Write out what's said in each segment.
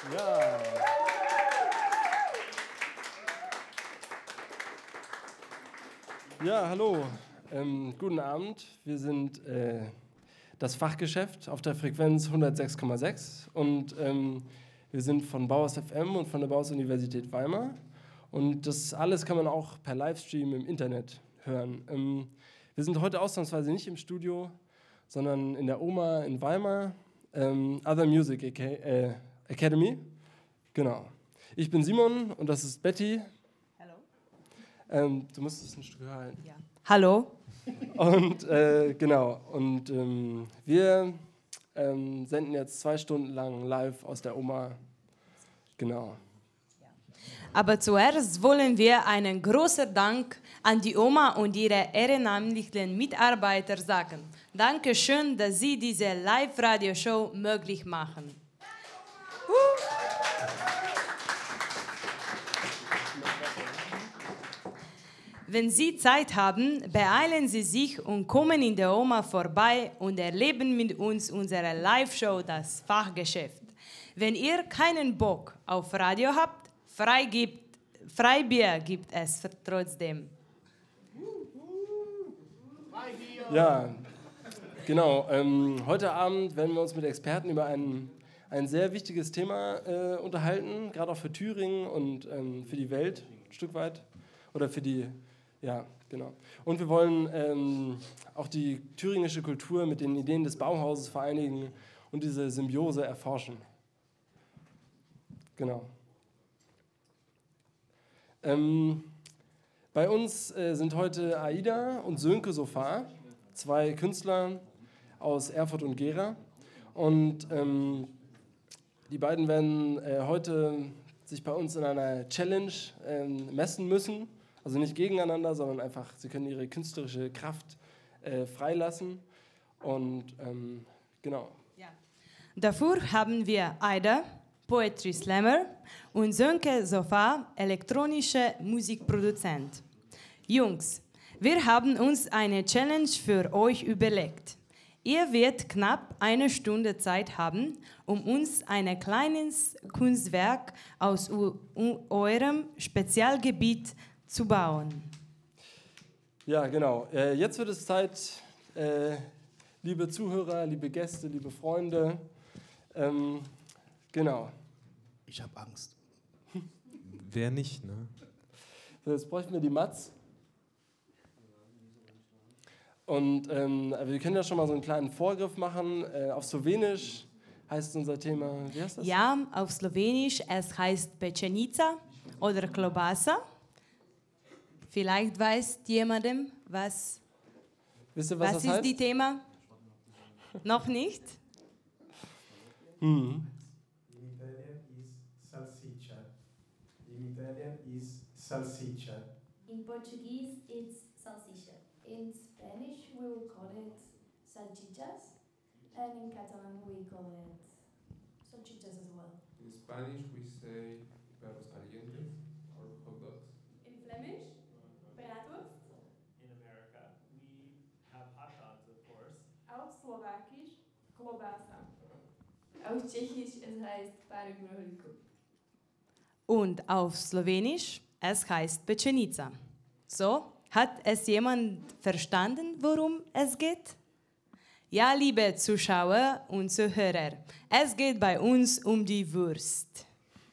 Ja. Ja, hallo. Guten Abend. Wir sind das Fachgeschäft auf der Frequenz 106,6 und wir sind von Bauhaus FM und von der Bauhaus-Universität Weimar. Und das alles kann man auch per Livestream im Internet hören. Wir sind heute ausnahmsweise nicht im Studio, sondern in der OMA in Weimar, Other Music Academy. Genau. Ich bin Simon und das ist Betty. Hallo. Du musst es ein Stück höher halten. Ja. Hallo. Und genau, und wir senden jetzt 2 Stunden lang live aus der OMA. Genau. Aber zuerst wollen wir einen großen Dank an die OMA und ihre ehrenamtlichen Mitarbeiter sagen. Dankeschön, dass sie diese Live-Radio-Show möglich machen. Wenn Sie Zeit haben, beeilen Sie sich und kommen in der OMA vorbei und erleben mit uns unsere Live-Show, das Fachgeschäft. Wenn ihr keinen Bock auf Radio habt, Freibier gibt es trotzdem. Ja, genau. Heute Abend werden wir uns mit Experten über ein sehr wichtiges Thema unterhalten, gerade auch für Thüringen und für die Welt ein Stück weit. Oder für die, ja, genau. Und wir wollen auch die thüringische Kultur mit den Ideen des Bauhauses vereinigen und diese Symbiose erforschen. Genau. Bei uns sind heute Aida und Sönke Sofar, 2 Künstler aus Erfurt und Gera. Und die beiden werden heute sich bei uns in einer Challenge messen müssen. Also nicht gegeneinander, sondern einfach, sie können ihre künstlerische Kraft freilassen. Und genau. Ja. Dafür haben wir Aida, Poetry Slammer, und Sönke Sofar, elektronischer Musikproduzent. Jungs, wir haben uns eine Challenge für euch überlegt. Ihr werdet knapp 1 Stunde Zeit haben, um uns ein kleines Kunstwerk aus eurem Spezialgebiet zu bauen. Ja, genau. Jetzt wird es Zeit, liebe Zuhörer, liebe Gäste, liebe Freunde. Genau. Ich habe Angst. Wer nicht, ne? So, jetzt bräuchten wir die Mats. Und wir können ja schon mal so einen kleinen Vorgriff machen. Auf Slowenisch heißt unser Thema, wie heißt das? Ja, auf Slowenisch, es heißt Pečenica oder Klobasa. Vielleicht weiß jemandem, was, Wisst ihr, was das ist heißt? die Thema? Noch nicht? Mhm. In Italian is salsiccia. In Italian is salsiccia. In Portuguese, it's salsicha. In Spanish, we will call it salchichas. And in Catalan, we call it salchichas as well. In Spanish, we say perros calientes or hot dogs. In Flemish, bratwurst. In America, we have hot dogs, of course. Auf Slowakisch, klobasa. Auf Tschechisch, es heißt parugnoliko. Und auf Slowenisch, es heißt Pečenica. So, hat es jemand verstanden, worum es geht? Ja, liebe Zuschauer und Zuhörer, es geht bei uns um die Wurst.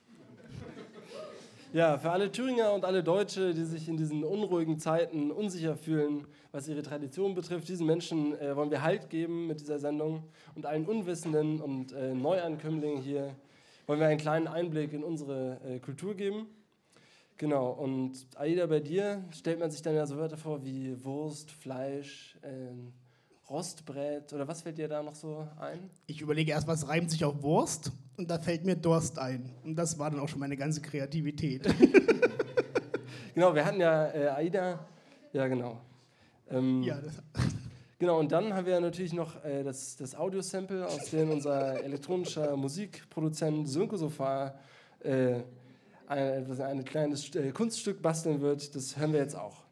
Ja, für alle Thüringer und alle Deutsche, die sich in diesen unruhigen Zeiten unsicher fühlen, was ihre Tradition betrifft, diesen Menschen wollen wir Halt geben mit dieser Sendung. Und allen Unwissenden und Neuankömmlingen hier wollen wir einen kleinen Einblick in unsere Kultur geben. Genau, und Aida, bei dir stellt man sich dann ja so Wörter vor wie Wurst, Fleisch, Rostbrät oder was fällt dir da noch so ein? Ich überlege erst, was reimt sich auf Wurst und da fällt mir Durst ein. Und das war dann auch schon meine ganze Kreativität. Genau, wir hatten ja Aida, ja genau. Ja, das Genau, und dann haben wir natürlich noch das Audio-Sample, aus dem unser elektronischer Musikproduzent Sönke Sofar ein kleines Kunststück basteln wird. Das hören wir jetzt auch.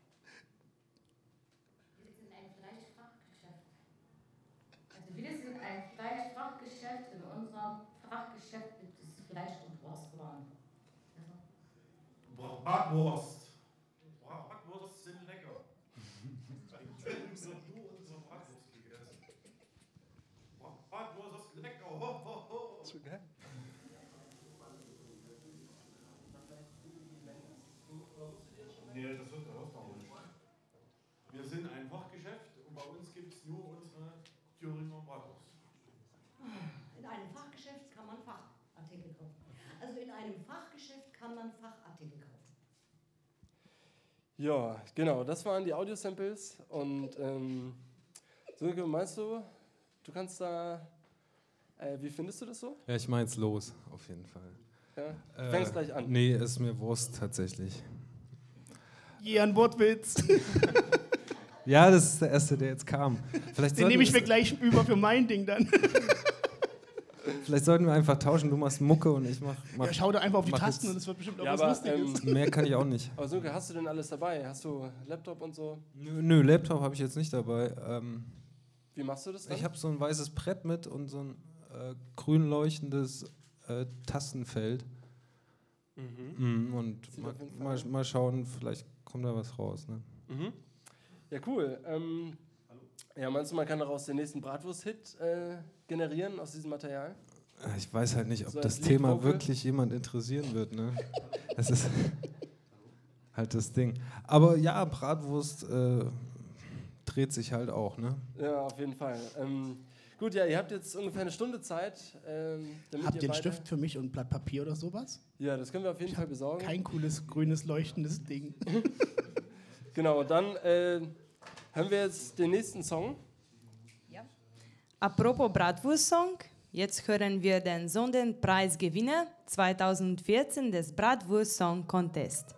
Wir sind ein Fleischfachgeschäft. In unserem Fachgeschäft gibt es Fleisch und Bratwurst. Bratwurst sind lecker. So nur unsere Bratwurst gegessen. Bratwurst ist lecker. Ho, ho, ho. Zu geil. Nee, das wird der Hausbau nicht. Wir sind ein Fachgeschäft und bei uns gibt es nur unsere Thüringer Bratwurst. In einem Fachgeschäft kann man Fachartikel kaufen. Also in einem Fachgeschäft kann man Fachartikel kaufen. Ja, genau, das waren die Audio-Samples. Und Sönke, meinst du kannst da, wie findest du das so? Ja, ich meine es los, auf jeden Fall. Ja? Du fängst gleich an. Nee, ist mir Wurst tatsächlich. Je, ein Wortwitz. Ja, das ist der erste, der jetzt kam. Den nehme ich mir gleich über für mein Ding dann. Vielleicht sollten wir einfach tauschen, du machst Mucke und ich mach Ja, schau da einfach auf die Tasten und es wird bestimmt auch was Lustiges. Mehr kann ich auch nicht. Aber Sönke, hast du denn alles dabei? Hast du Laptop und so? Nö, Laptop habe ich jetzt nicht dabei. Wie machst du das dann? Ich habe so ein weißes Brett mit und so ein grün leuchtendes Tastenfeld. Und mal schauen, vielleicht kommt da was raus. Ne? Mhm. Ja, cool. Ja, meinst du, man kann daraus den nächsten Bratwurst-Hit generieren aus diesem Material? Ich weiß halt nicht, ob So das als Thema Lead-Vocal? wirklich jemand interessieren wird. Ne? Das ist halt das Ding. Aber ja, Bratwurst dreht sich halt auch. Ne? Ja, auf jeden Fall. Gut, ja, ihr habt jetzt ungefähr eine Stunde Zeit. Damit Habt ihr ihr einen Stift für mich und ein Blatt Papier oder sowas? Ja, das können wir auf jeden Fall besorgen. Kein cooles, grünes, leuchtendes Ding. Genau, dann hören wir jetzt den nächsten Song. Ja. Apropos Bratwurst-Song, jetzt hören wir den Sonderpreisgewinner 2014 des Bratwurst Song Contest.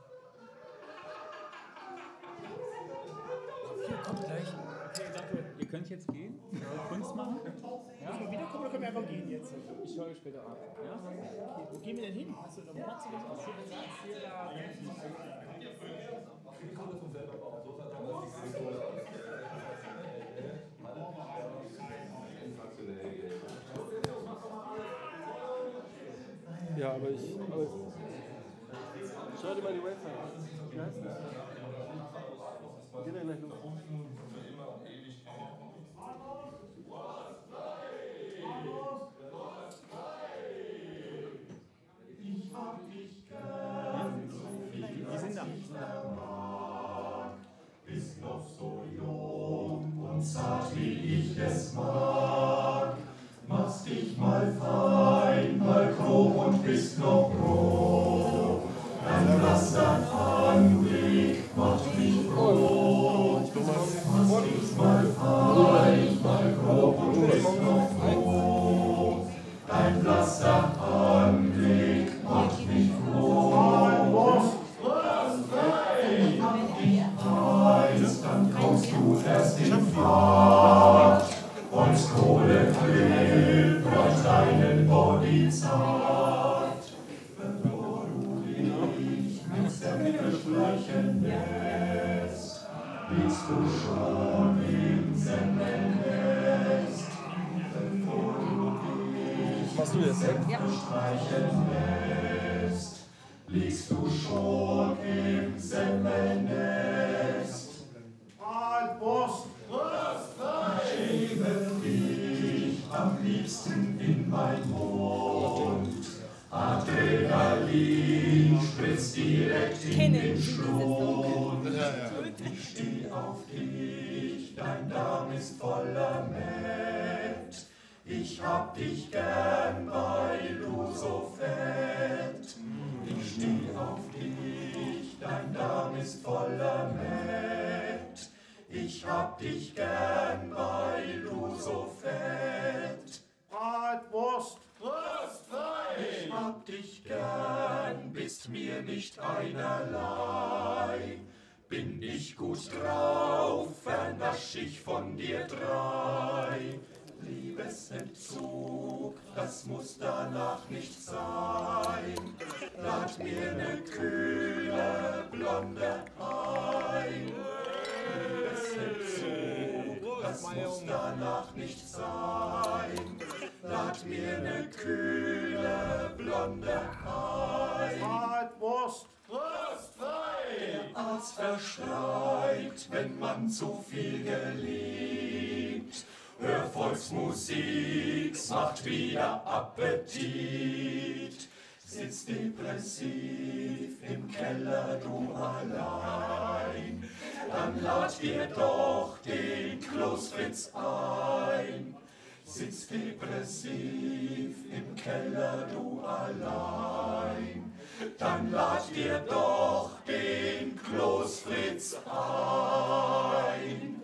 Kommt gleich. Okay, danke. Ihr könnt jetzt gehen? Kunst machen? Ja? Müssen wir wiederkommen oder können wir einfach gehen jetzt? Ich schaue euch später ab. Ja? Okay, wo gehen wir denn hin? Hast du noch Platz oder was? Ja, aber schau dir mal die Wayfinder an. Wie heißt das? Geht ja gleich los. Die sind da. Bist noch so jung und zart wie ich es mag. Machst dich mal fein, mal grob und bist noch roh. Dein blasser Anblick macht mich froh. Machst dich mal fein, mal grob und bist noch froh. Dein blasser Anblick macht mich froh. Dann kommst du erst in Fahrt und Kohle bleibt deinen Body zart. Bevor du dich mit der Mitte streichen lässt, liegst du schon im Semmennest. Bevor du dich mit der Mitte streichen lässt, liegst du schon im Semmennest. Bratwurst, schiebe dich am liebsten in mein Mund. Adrenalin spritzt direkt in den Schlund. Ich steh auf dich, dein Darm ist voller Mett. Ich hab dich gern, weil du so fett. Ich steh auf dich, dein Darm ist voller Mett. Ich hab dich gern, weil du so fett. Bratwurst, Wurstfleisch. Ich hab dich gern, bist mir nicht einerlei. Bin ich gut drauf, vernasch ich von dir 3. Liebesentzug, das muss danach nicht sein. Lad mir ne kühle Blonde ein. Liebesentzug, das muss danach nicht sein. Lad mir ne kühle Blonde ein. Bratwurst, Herz verschreit, wenn man zu viel geliebt. Hör Volksmusik, macht wieder Appetit. Sitz depressiv im Keller, du allein, dann lad dir doch den Kloß Fritz ein. Sitz depressiv im Keller, du allein, dann lad dir doch den Kloß Fritz ein.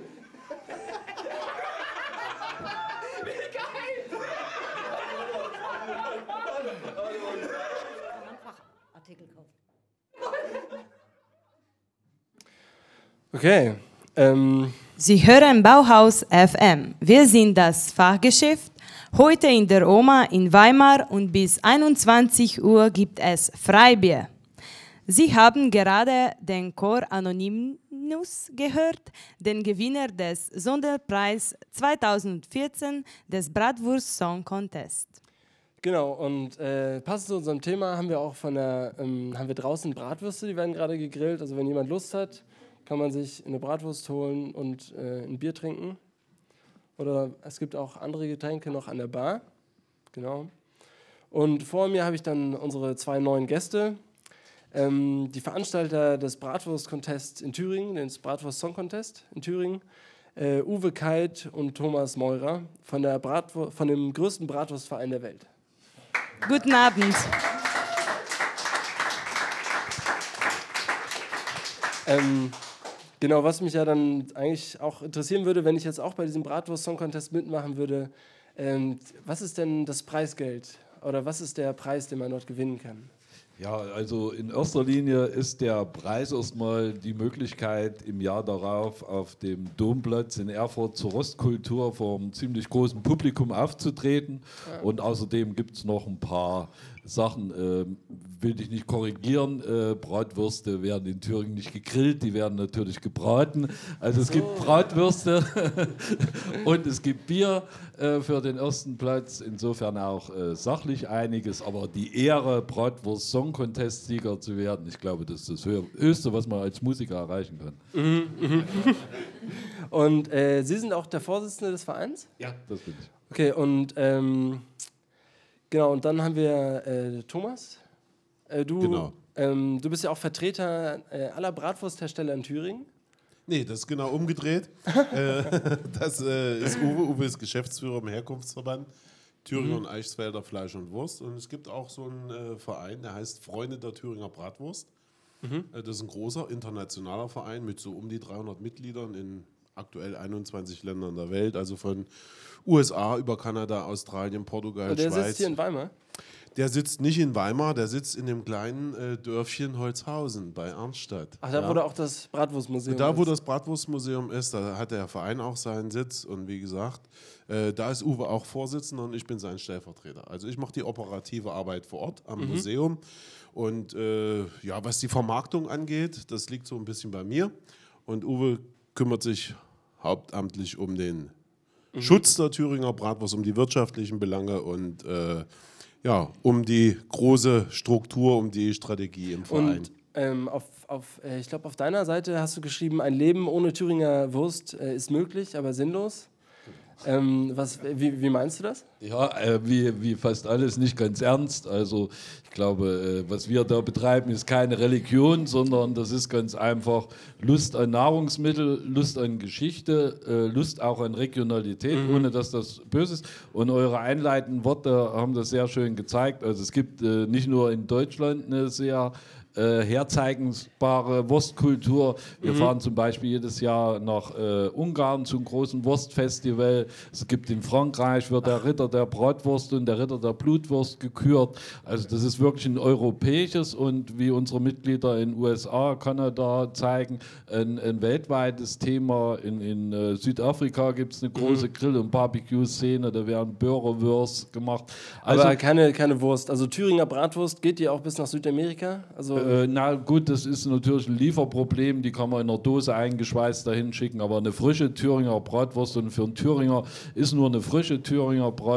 Okay. Sie hören Bauhaus FM. Wir sind das Fachgeschäft. Heute in der Oma in Weimar und bis 21 Uhr gibt es Freibier. Sie haben gerade den Chor Anonymous gehört, den Gewinner des Sonderpreis 2014 des Bratwurst Song Contest. Genau, und passend zu unserem Thema haben wir auch haben wir draußen Bratwürste, die werden gerade gegrillt. Also wenn jemand Lust hat, kann man sich eine Bratwurst holen und ein Bier trinken. Oder es gibt auch andere Getränke noch an der Bar. Genau. Und vor mir habe ich dann unsere 2 neuen Gäste. Die Veranstalter des Bratwurst-Contests in Thüringen, des Bratwurst Song Contest in Thüringen, Uwe Kalt und Thomas Meurer von dem größten Bratwurstverein der Welt. Guten Abend. Genau, was mich ja dann eigentlich auch interessieren würde, wenn ich jetzt auch bei diesem Bratwurst Song Contest mitmachen würde, was ist denn das Preisgeld oder was ist der Preis, den man dort gewinnen kann? Ja, also in erster Linie ist der Preis erstmal die Möglichkeit, im Jahr darauf auf dem Domplatz in Erfurt zur Rostkultur vor einem ziemlich großen Publikum aufzutreten. Ja. Und außerdem gibt es noch ein paar Sachen, will ich nicht korrigieren, Bratwürste werden in Thüringen nicht gegrillt, die werden natürlich gebraten. Also es gibt Bratwürste und es gibt Bier für den ersten Platz, insofern auch sachlich einiges, aber die Ehre, Bratwurst Song Contest Sieger zu werden, ich glaube, das ist das Höchste, was man als Musiker erreichen kann. Und Sie sind auch der Vorsitzende des Vereins? Ja, das bin ich. Okay, und genau, und dann haben wir Thomas. Du bist ja auch Vertreter aller Bratwursthersteller in Thüringen. Nee, das ist genau umgedreht. Das ist Uwe. Uwe ist Geschäftsführer im Herkunftsverband Thüringer und Eichsfelder Fleisch und Wurst. Und es gibt auch so einen Verein, der heißt Freunde der Thüringer Bratwurst. Das ist ein großer internationaler Verein mit so um die 300 Mitgliedern in aktuell 21 Ländern der Welt, also von USA über Kanada, Australien, Portugal, der Schweiz. Der sitzt hier in Weimar? Der sitzt nicht in Weimar, der sitzt in dem kleinen Dörfchen Holzhausen bei Arnstadt. Ach, da wo da auch das Bratwurstmuseum ist. Da wo das Bratwurstmuseum ist, da hat der Verein auch seinen Sitz und wie gesagt, da ist Uwe auch Vorsitzender und ich bin sein Stellvertreter. Also ich mache die operative Arbeit vor Ort am Museum und ja, was die Vermarktung angeht, das liegt so ein bisschen bei mir und Uwe kümmert sich hauptamtlich um den Schutz der Thüringer Bratwurst, um die wirtschaftlichen Belange und ja, um die große Struktur, um die Strategie im Verein. Und ich glaube, auf deiner Seite hast du geschrieben, ein Leben ohne Thüringer Wurst ist möglich, aber sinnlos. Wie meinst du das? Ja, wie fast alles nicht ganz ernst. Also ich glaube, was wir da betreiben, ist keine Religion, sondern das ist ganz einfach Lust an Nahrungsmittel, Lust an Geschichte, Lust auch an Regionalität, ohne dass das böse ist. Und eure einleitenden Worte haben das sehr schön gezeigt. Also es gibt nicht nur in Deutschland eine sehr herzeigbare Wurstkultur. Wir fahren zum Beispiel jedes Jahr nach Ungarn zum großen Wurstfestival. Es gibt in Frankreich, wird der Ritter der Bratwurst und der Ritter der Blutwurst gekürt. Also das ist wirklich ein europäisches und wie unsere Mitglieder in USA, Kanada zeigen, ein weltweites Thema. In Südafrika gibt es eine große Grill- und Barbecue-Szene, da werden Börrewürst gemacht. Also, aber keine Wurst. Also Thüringer Bratwurst geht die auch bis nach Südamerika? Also na gut, das ist natürlich ein Lieferproblem, die kann man in einer Dose eingeschweißt dahin schicken, aber eine frische Thüringer Bratwurst und für einen Thüringer ist nur eine frische Thüringer Bratwurst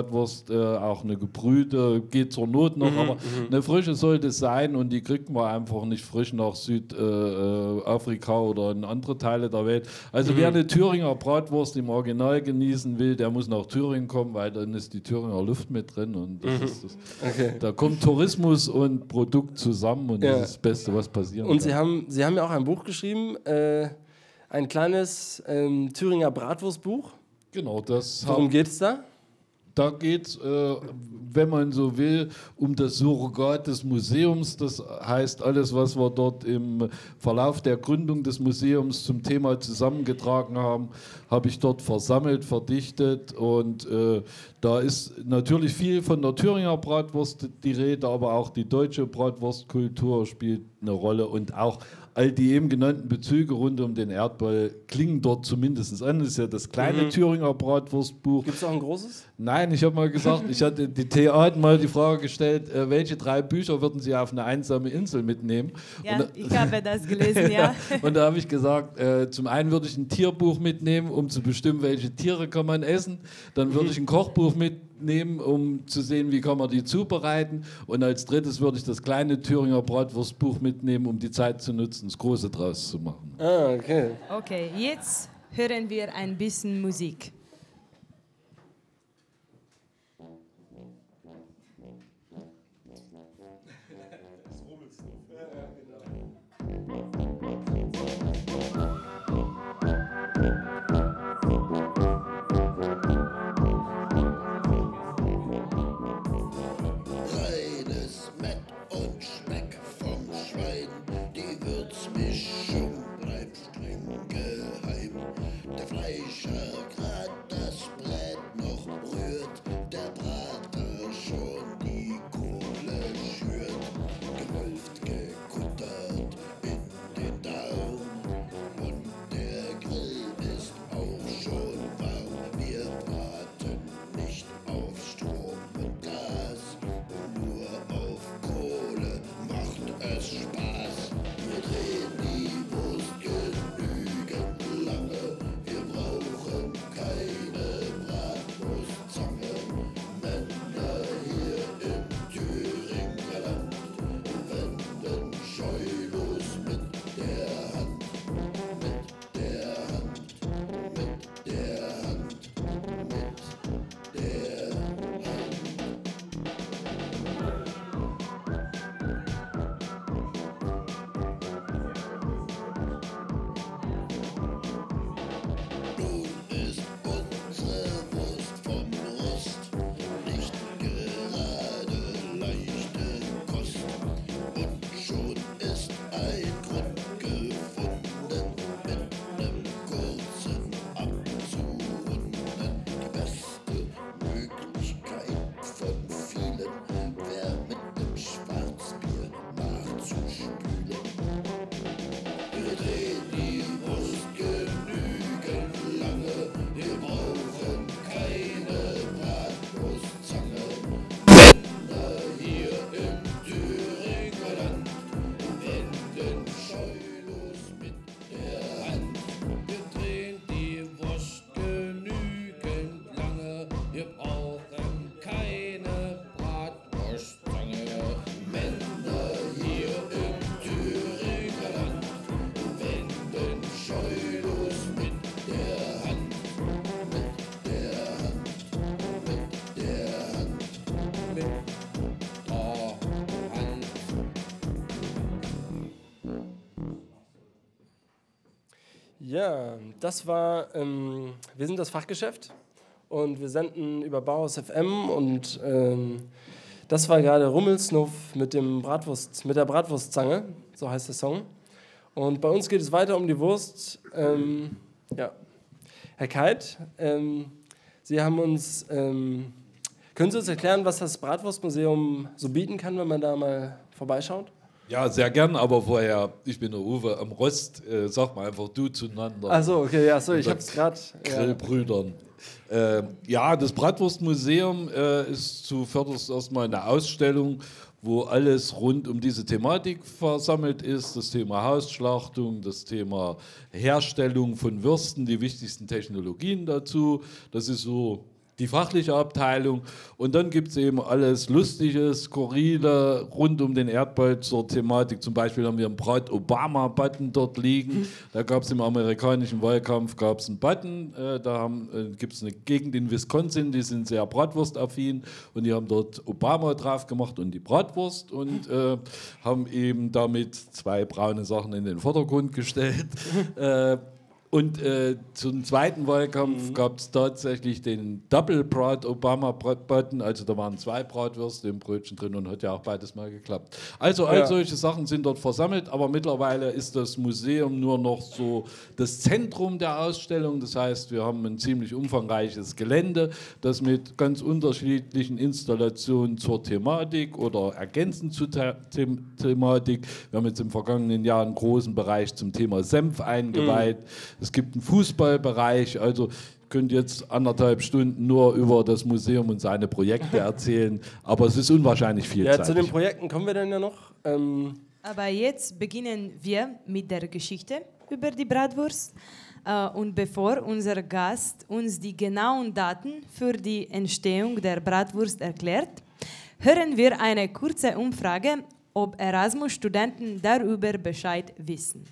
Bratwurst, auch eine gebrühte, geht zur Not noch, aber eine frische sollte es sein und die kriegt man einfach nicht frisch nach Südafrika oder in andere Teile der Welt. Also wer eine Thüringer Bratwurst im Original genießen will, der muss nach Thüringen kommen, weil dann ist die Thüringer Luft mit drin und das ist das. Okay. Da kommt Tourismus und Produkt zusammen und das ist das Beste, was passieren und kann. Sie haben ja auch ein Buch geschrieben, ein kleines Thüringer Bratwurstbuch. Genau, das. Worum geht es da? Da geht es, wenn man so will, um das Surrogat des Museums. Das heißt, alles, was wir dort im Verlauf der Gründung des Museums zum Thema zusammengetragen haben, habe ich dort versammelt, verdichtet. Und da ist natürlich viel von der Thüringer Bratwurst die Rede, aber auch die deutsche Bratwurstkultur spielt eine Rolle und auch all die eben genannten Bezüge rund um den Erdball klingen dort zumindest an. Das ist ja das kleine Thüringer Bratwurstbuch. Gibt es auch ein großes? Nein, ich habe mal gesagt, ich hatte die TA hat mal die Frage gestellt, welche 3 Bücher würden Sie auf eine einsame Insel mitnehmen? Ja, ich habe das gelesen, ja. Und da habe ich gesagt, zum einen würde ich ein Tierbuch mitnehmen, um zu bestimmen, welche Tiere kann man essen. Dann würde ich ein Kochbuch mitnehmen, um zu sehen, wie kann man die zubereiten. Und als drittes würde ich das kleine Thüringer Bratwurstbuch mitnehmen, um die Zeit zu nutzen, das Große draus zu machen. Ah, okay. Okay, jetzt hören wir ein bisschen Musik. Reines Mett und Speck vom Schwein, die Würzmischung bleibt streng geheim. Der Fleischer grad das Brät noch rührt, der Brater schon die Kohle schürt. Gewölft, gekuttert in den Darm und der Grill ist auch schon warm. Wir braten nicht auf Strom und Gas, nur auf Kohle macht es Spaß. Wir drehen die Wurst genügend lange, wir brauchen keine Bratwurstzange. Männer hier im Thüringer Land wenden scheulos mit der Hand, mit der Hand, mit der Hand, mit der Hand. Nun ist unsere Wurst vom Rost nicht gerade leichte Kost. Und schon ist ein Grund gefunden, mit nem kurzen abzurunden. Die beste Möglichkeit von vielen wär mit nem Schwarzbier nachzuspülen. Wir drehen die Wurst genügend lange, wir brauchen keine Bratwurstzange. Männer hier im Thüringer Land wenden scheulos mit der Hand. Wir drehen die Wurst genügend lange, wir brauchen keine Bratwurstzange. Männer hier im Thüringer Land wenden scheulos mit der Hand, mit der Hand, mit der Hand, mit der Hand. Ja, das war, wir sind das Fachgeschäft und wir senden über Bauhaus FM und das war gerade Rummelsnuff mit der Bratwurstzange, so heißt der Song. Und bei uns geht es weiter um die Wurst. Ja. Herr Keit, Sie haben uns, können Sie uns erklären, was das Bratwurstmuseum so bieten kann, wenn man da mal vorbeischaut? Ja, sehr gern, aber vorher, ich bin der Uwe am Rost, sag mal einfach du zueinander. Achso, okay, ja, so, ich hab's gerade. Grillbrüdern. Ja, das Bratwurstmuseum ist zuvörderst erstmal eine Ausstellung, wo alles rund um diese Thematik versammelt ist. Das Thema Hausschlachtung, das Thema Herstellung von Würsten, die wichtigsten Technologien dazu. Das ist so die fachliche Abteilung und dann gibt es eben alles Lustige, Skurrile rund um den Erdball zur Thematik. Zum Beispiel haben wir einen Brat-Obama-Button dort liegen. Da gab es im amerikanischen Wahlkampf einen Button. Da gibt es eine Gegend in Wisconsin, die sind sehr bratwurstaffin und die haben dort Obama drauf gemacht und die Bratwurst und haben eben damit 2 braune Sachen in den Vordergrund gestellt. Und zum zweiten Wahlkampf gab es tatsächlich den Double Brat Obama Button, also da waren 2 Bratwürste im Brötchen drin und hat ja auch beides mal geklappt. Also all solche Sachen sind dort versammelt, aber mittlerweile ist das Museum nur noch so das Zentrum der Ausstellung. Das heißt, wir haben ein ziemlich umfangreiches Gelände, das mit ganz unterschiedlichen Installationen zur Thematik oder ergänzend zur Thematik. Wir haben jetzt im vergangenen Jahr einen großen Bereich zum Thema Senf eingeweiht. Es gibt einen Fußballbereich, also ihr könnt jetzt 1,5 Stunden nur über das Museum und seine Projekte erzählen, aber es ist unwahrscheinlich vielseitig. Ja, zu den Projekten kommen wir dann ja noch. Aber jetzt beginnen wir mit der Geschichte über die Bratwurst. Und bevor unser Gast uns die genauen Daten für die Entstehung der Bratwurst erklärt, hören wir eine kurze Umfrage, ob Erasmus-Studenten darüber Bescheid wissen.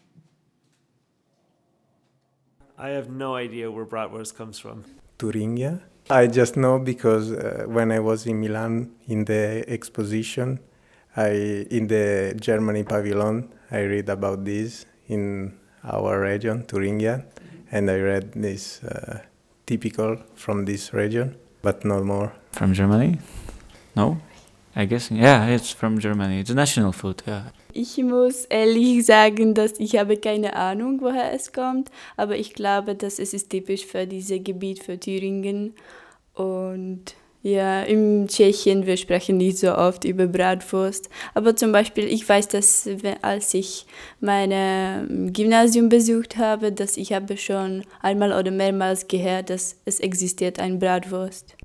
I have no idea where bratwurst comes from. Thuringia. I just know because when I was in Milan in the exposition, in the Germany pavilion, I read about this in our region, Thuringia, and I read this typical from this region, but no more. From Germany? No? I guess, yeah, it's from Germany. It's a national food, yeah. Ich muss ehrlich sagen, dass ich habe keine Ahnung, woher es kommt, aber ich glaube, dass es ist typisch für dieses Gebiet, für Thüringen. Und ja, in Tschechien, wir sprechen nicht so oft über Bratwurst. Aber zum Beispiel, ich weiß, dass als ich mein Gymnasium besucht habe, dass ich habe schon einmal oder mehrmals gehört, dass es existiert ein Bratwurst.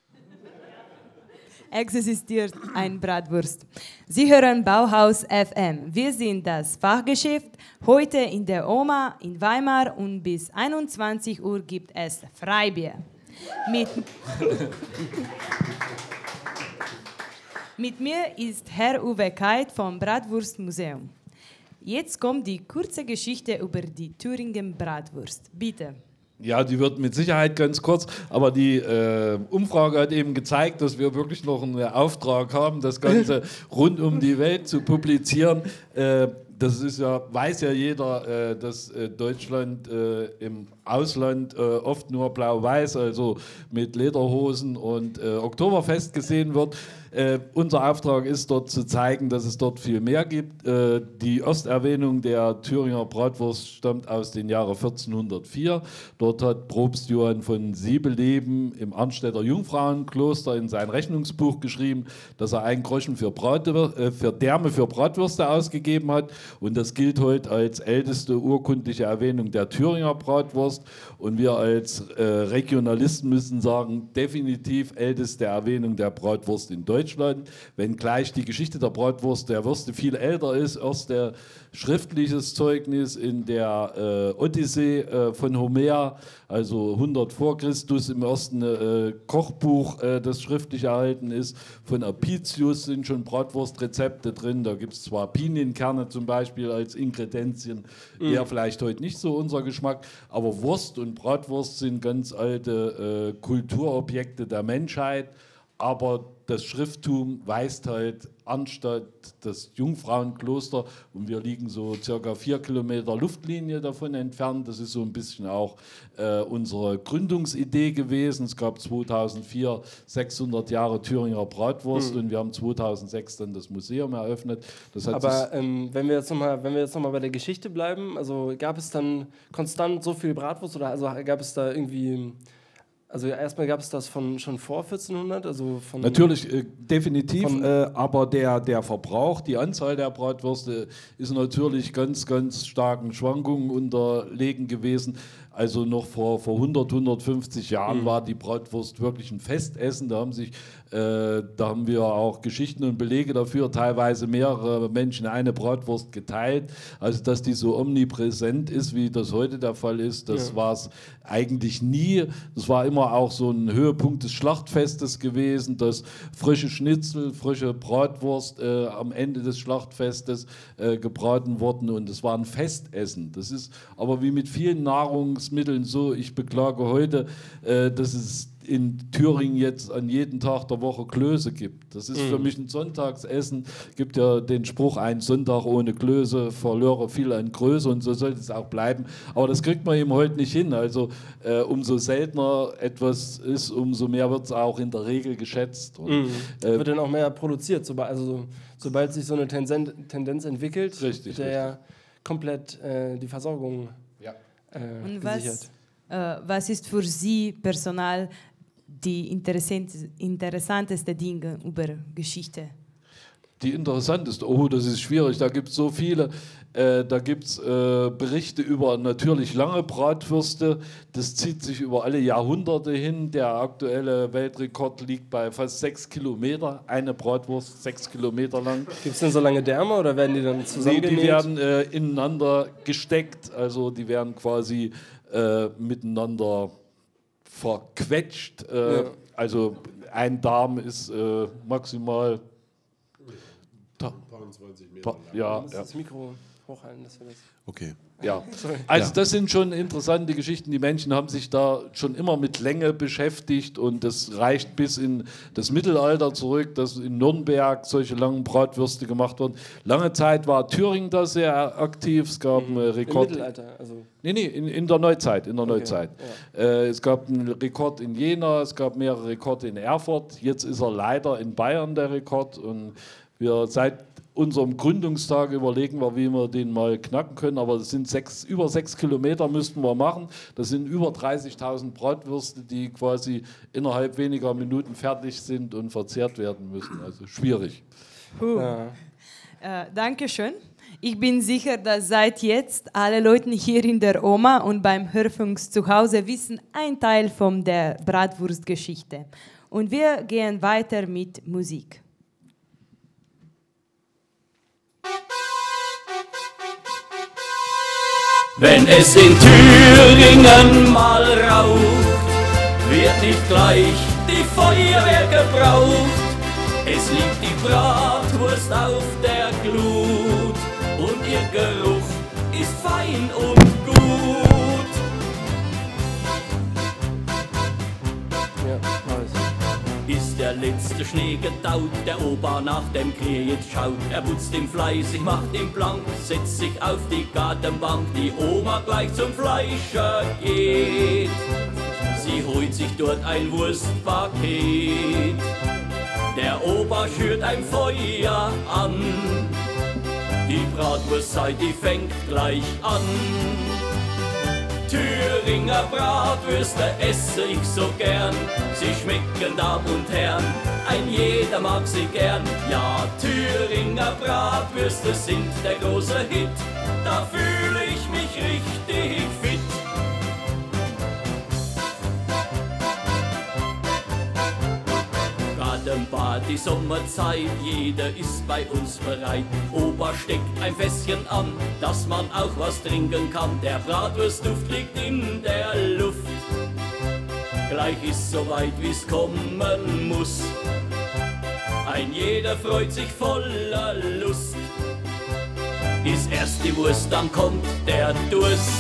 Existiert ein Bratwurst. Sie hören Bauhaus FM. Wir sind das Fachgeschäft. Heute in der Oma in Weimar und bis 21 Uhr gibt es Freibier. Mit mir ist Herr Uwe Keit vom Bratwurstmuseum. Jetzt kommt die kurze Geschichte über die Thüringen Bratwurst. Bitte. Ja, die wird mit Sicherheit ganz kurz, aber die Umfrage hat eben gezeigt, dass wir wirklich noch einen Auftrag haben, das Ganze rund um die Welt zu publizieren. Das ist ja, weiß ja jeder, dass Deutschland im Ausland oft nur blau-weiß, also mit Lederhosen und Oktoberfest gesehen wird. Unser Auftrag ist dort zu zeigen, dass es dort viel mehr gibt. Die Ersterwähnung der Thüringer Bratwurst stammt aus den Jahren 1404. Dort hat Propst Johann von Siebeleben im Arnstädter Jungfrauenkloster in sein Rechnungsbuch geschrieben, dass er 1 Groschen für Därme für Bratwürste ausgegeben hat. Und das gilt heute als älteste urkundliche Erwähnung der Thüringer Bratwurst. Und wir als Regionalisten müssen sagen, definitiv älteste Erwähnung der Bratwurst in Deutschland. Wenngleich die Geschichte der Bratwurst der Würste viel älter ist. Erst der schriftliches Zeugnis in der Odyssee von Homer, also 100 vor Christus, im ersten Kochbuch, das schriftlich erhalten ist. Von Apicius sind schon Bratwurstrezepte drin. Da gibt es zwar Pinienkerne zum Beispiel als Ingredienzien, eher vielleicht heute nicht so unser Geschmack, aber Wurst und Bratwurst sind ganz alte Kulturobjekte der Menschheit. Aber das Schrifttum weist halt Arnstadt, das Jungfrauenkloster, und wir liegen so circa 4 Kilometer Luftlinie davon entfernt. Das ist so ein bisschen auch unsere Gründungsidee gewesen. Es gab 2004 600 Jahre Thüringer Bratwurst und wir haben 2006 dann das Museum eröffnet. Das hat aber wenn wir jetzt noch mal bei der Geschichte bleiben, also gab es dann konstant so viel Bratwurst oder also gab es da irgendwie... Also erstmal gab es das schon vor 1400? Also natürlich, definitiv, aber der Verbrauch, die Anzahl der Bratwürste ist natürlich ganz, ganz starken Schwankungen unterlegen gewesen. Also noch vor 100, 150 Jahren war die Bratwurst wirklich ein Festessen. Da haben wir auch Geschichten und Belege dafür, teilweise mehrere Menschen eine Bratwurst geteilt. Also dass die so omnipräsent ist, wie das heute der Fall ist, das war es eigentlich nie. Das war immer auch so ein Höhepunkt des Schlachtfestes gewesen, dass frische Schnitzel, frische Bratwurst am Ende des Schlachtfestes gebraten wurden und es war ein Festessen. Das ist aber wie mit vielen Nahrungsmitteln so, ich beklage heute, dass es in Thüringen jetzt an jedem Tag der Woche Klöße gibt. Das ist für mich ein Sonntagsessen. Gibt ja den Spruch, ein Sonntag ohne Klöße verlöre viel an Größe und so sollte es auch bleiben. Aber das kriegt man eben heute nicht hin. Also umso seltener etwas ist, umso mehr wird es auch in der Regel geschätzt. Und, wird dann auch mehr produziert. Sobald sich so eine Tendenz entwickelt, wird ja komplett die Versorgung Und gesichert. Was ist für Sie personal die interessanteste Dinge über Geschichte? Die interessanteste, das ist schwierig, da gibt es so viele. Da gibt es Berichte über natürlich lange Bratwürste, das zieht sich über alle Jahrhunderte hin. Der aktuelle Weltrekord liegt bei fast 6 Kilometer, eine Bratwurst 6 Kilometer lang. Gibt es denn so lange Därme oder werden die dann zusammengenäht? Nee, die werden ineinander gesteckt, also die werden quasi miteinander verquetscht. Also ein Darm ist maximal 20 Meter lang. Ja, das Mikro hochhalten, dass wir das... Okay. Ja, also das sind schon interessante Geschichten. Die Menschen haben sich da schon immer mit Länge beschäftigt und das reicht bis in das Mittelalter zurück, dass in Nürnberg solche langen Bratwürste gemacht wurden. Lange Zeit war Thüringen da sehr aktiv. Es gab einen Rekord. Im Mittelalter? Also Nee, in der Neuzeit. Neuzeit. Ja. Es gab einen Rekord in Jena, es gab mehrere Rekorde in Erfurt. Jetzt ist er leider in Bayern, der Rekord. Und wir seit unserem Gründungstag überlegen wir, wie wir den mal knacken können, aber das sind über 6 Kilometer müssten wir machen. Das sind über 30.000 Bratwürste, die quasi innerhalb weniger Minuten fertig sind und verzehrt werden müssen. Also schwierig. Dankeschön. Ich bin sicher, dass seit jetzt alle Leute hier in der Oma und beim Hörfunks zu Hause wissen ein Teil von der Bratwurstgeschichte. Und wir gehen weiter mit Musik. Wenn es in Thüringen mal raucht, wird nicht gleich die Feuerwehr gebraucht. Es liegt die Bratwurst auf der Glut und ihr Geruch ist fein und gut. Ja, Ist der letzte Schnee getaut, der Opa nach dem Krieg jetzt schaut. Er putzt ihn fleißig, macht ihn blank, setzt sich auf die Gartenbank. Die Oma gleich zum Fleischer geht, sie holt sich dort ein Wurstpaket. Der Opa schürt ein Feuer an, die Bratwurstzeit, die fängt gleich an. Thüringer Bratwürste esse ich so gern, sie schmecken, Damen und Herren, ein jeder mag sie gern. Ja, Thüringer Bratwürste sind der große Hit, da fühle ich mich richtig fit. Bad, die Sommerzeit, jeder ist bei uns bereit. Opa steckt ein Fässchen an, dass man auch was trinken kann. Der Bratwurstduft liegt in der Luft, gleich ist so weit wie's kommen muss. Ein jeder freut sich voller Lust, ist erst die Wurst, dann kommt der Durst.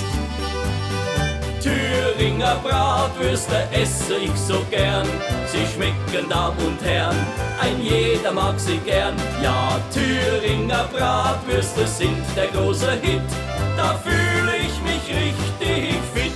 Thüringer Bratwürste esse ich so gern, sie schmecken, Damen und Herren, ein jeder mag sie gern. Ja, Thüringer Bratwürste sind der große Hit, da fühle ich mich richtig fit.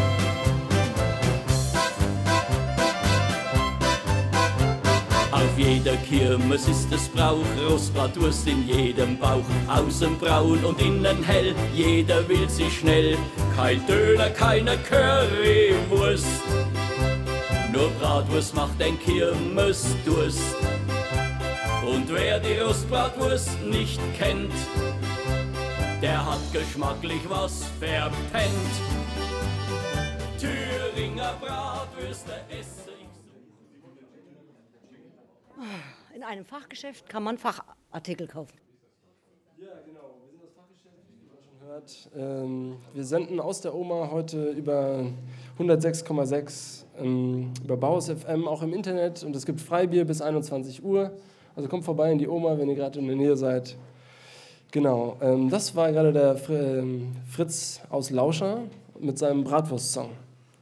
Auf jeder Kirmes ist es Brauch, Rostbratwurst in jedem Bauch. Außen braun und innen hell, jeder will sie schnell. Kein Döner, keine Currywurst, nur Bratwurst macht ein Kirmesdurst. Und wer die Rostbratwurst nicht kennt, der hat geschmacklich was verpennt. voller Bratwürste esse ich so. In einem Fachgeschäft kann man Fachartikel kaufen. Ja, genau. Wir sind das Fachgeschäft, wie man schon hört. Wir senden aus der Oma heute über 106,6 über Bauhaus FM, auch im Internet. Und es gibt Freibier bis 21 Uhr. Also kommt vorbei in die Oma, wenn ihr gerade in der Nähe seid. Genau, das war gerade der Fritz aus Lauscher mit seinem Bratwurst-Song.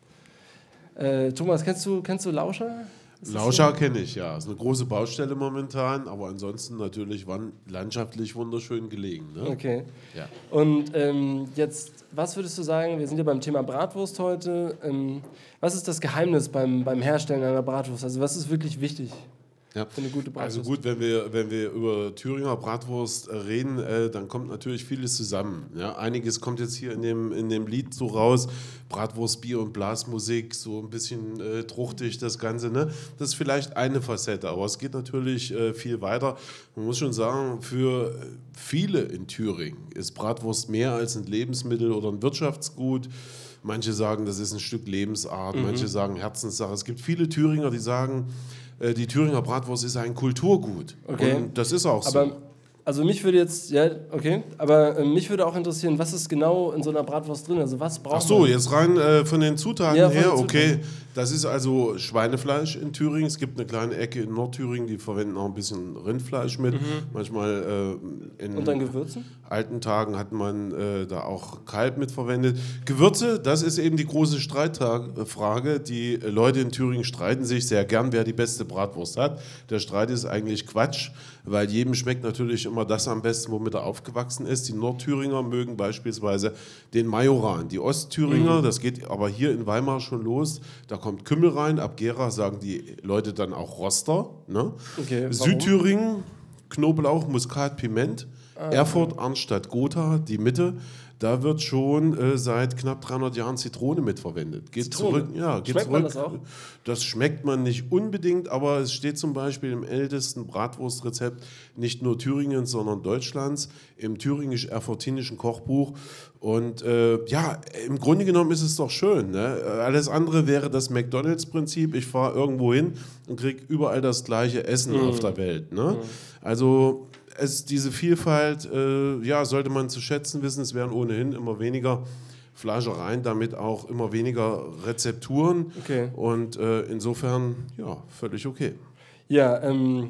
Thomas, kennst du Lauscher? Lauscher kenne ich, ja. Ist eine große Baustelle momentan, aber ansonsten natürlich landschaftlich wunderschön gelegen. Ne? Okay. Ja. Und jetzt, was würdest du sagen, wir sind ja beim Thema Bratwurst heute, was ist das Geheimnis beim Herstellen einer Bratwurst? Also was ist wirklich wichtig? Ja. Für eine gute Bratwurst. Also gut, wenn wir über Thüringer Bratwurst reden, dann kommt natürlich vieles zusammen. Ja, einiges kommt jetzt hier in dem Lied so raus. Bratwurst, Bier und Blasmusik, so ein bisschen truchtig das Ganze. Ne? Das ist vielleicht eine Facette, aber es geht natürlich viel weiter. Man muss schon sagen, für viele in Thüringen ist Bratwurst mehr als ein Lebensmittel oder ein Wirtschaftsgut. Manche sagen, das ist ein Stück Lebensart, manche sagen Herzenssache. Es gibt viele Thüringer, die sagen, die Thüringer Bratwurst ist ein Kulturgut. Okay. Und das ist auch so. Aber, also mich würde jetzt, ja, okay, aber mich würde auch interessieren, was ist genau in so einer Bratwurst drin? Also was braucht man? Ach so, jetzt rein von den Zutaten Ja, von her, den Zutaten. okay. Das ist also Schweinefleisch in Thüringen. Es gibt eine kleine Ecke in Nordthüringen, die verwenden auch ein bisschen Rindfleisch mit. Manchmal in Und dann Gewürzen? alten Tagen hat man da auch Kalb mit verwendet. Gewürze, das ist eben die große Streitfrage. Die Leute in Thüringen streiten sich sehr gern, wer die beste Bratwurst hat. Der Streit ist eigentlich Quatsch, weil jedem schmeckt natürlich immer das am besten, womit er aufgewachsen ist. Die Nordthüringer mögen beispielsweise den Majoran. Die Ostthüringer, das geht aber hier in Weimar schon los, da kommt Kümmel rein, ab Gera sagen die Leute dann auch Roster. Ne? Okay, warum? Südthüringen, Knoblauch, Muskat, Piment. Erfurt, Arnstadt, Gotha, die Mitte, da wird schon seit knapp 300 Jahren Zitrone mitverwendet. Geht Zitrone? zurück, ja, geht Schmeckt zurück. man das auch? Das schmeckt man nicht unbedingt, aber es steht zum Beispiel im ältesten Bratwurstrezept nicht nur Thüringens, sondern Deutschlands, im thüringisch-erfurtinischen Kochbuch. Und ja, im Grunde genommen ist es doch schön. Ne? Alles andere wäre das McDonalds-Prinzip. Ich fahre irgendwo hin und kriege überall das gleiche Essen auf der Welt. Ne? Also diese Vielfalt, ja, sollte man zu schätzen wissen. Es werden ohnehin immer weniger Fleischereien, damit auch immer weniger Rezepturen. Okay. Und insofern, ja, völlig okay. Ja,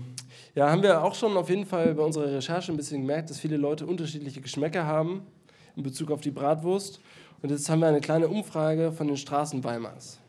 ja, haben wir auch schon auf jeden Fall bei unserer Recherche ein bisschen gemerkt, dass viele Leute unterschiedliche Geschmäcker haben in Bezug auf die Bratwurst. Und jetzt haben wir eine kleine Umfrage von den Straßen Weimars.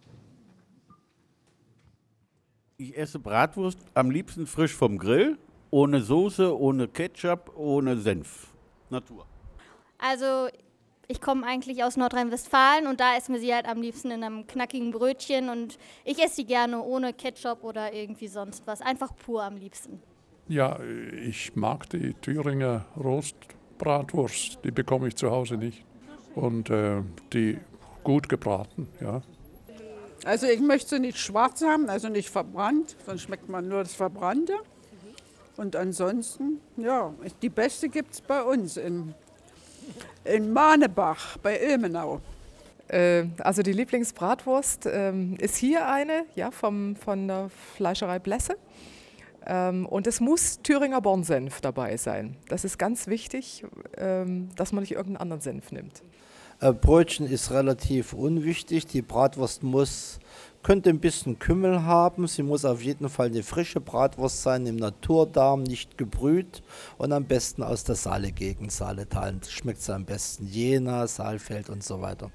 Ich esse Bratwurst am liebsten frisch vom Grill, ohne Soße, ohne Ketchup, ohne Senf. Natur. Also ich komme eigentlich aus Nordrhein-Westfalen und da essen wir sie halt am liebsten in einem knackigen Brötchen und ich esse sie gerne ohne Ketchup oder irgendwie sonst was, einfach pur am liebsten. Ja, ich mag die Thüringer Rostbratwurst, die bekomme ich zu Hause nicht. Und die gut gebraten, ja. Also ich möchte sie nicht schwarz haben, also nicht verbrannt, sonst schmeckt man nur das Verbrannte. Und ansonsten, ja, die beste gibt es bei uns in Mahnebach bei Ilmenau. Also die Lieblingsbratwurst ist hier eine, ja, von der Fleischerei Blesse. Und es muss Thüringer Bornsenf dabei sein. Das ist ganz wichtig, dass man nicht irgendeinen anderen Senf nimmt. Brötchen ist relativ unwichtig. Die Bratwurst könnte ein bisschen Kümmel haben. Sie muss auf jeden Fall eine frische Bratwurst sein, im Naturdarm, nicht gebrüht und am besten aus der Saale-Gegend, Saaletal. Schmeckt sie am besten Jena, Saalfeld und so weiter.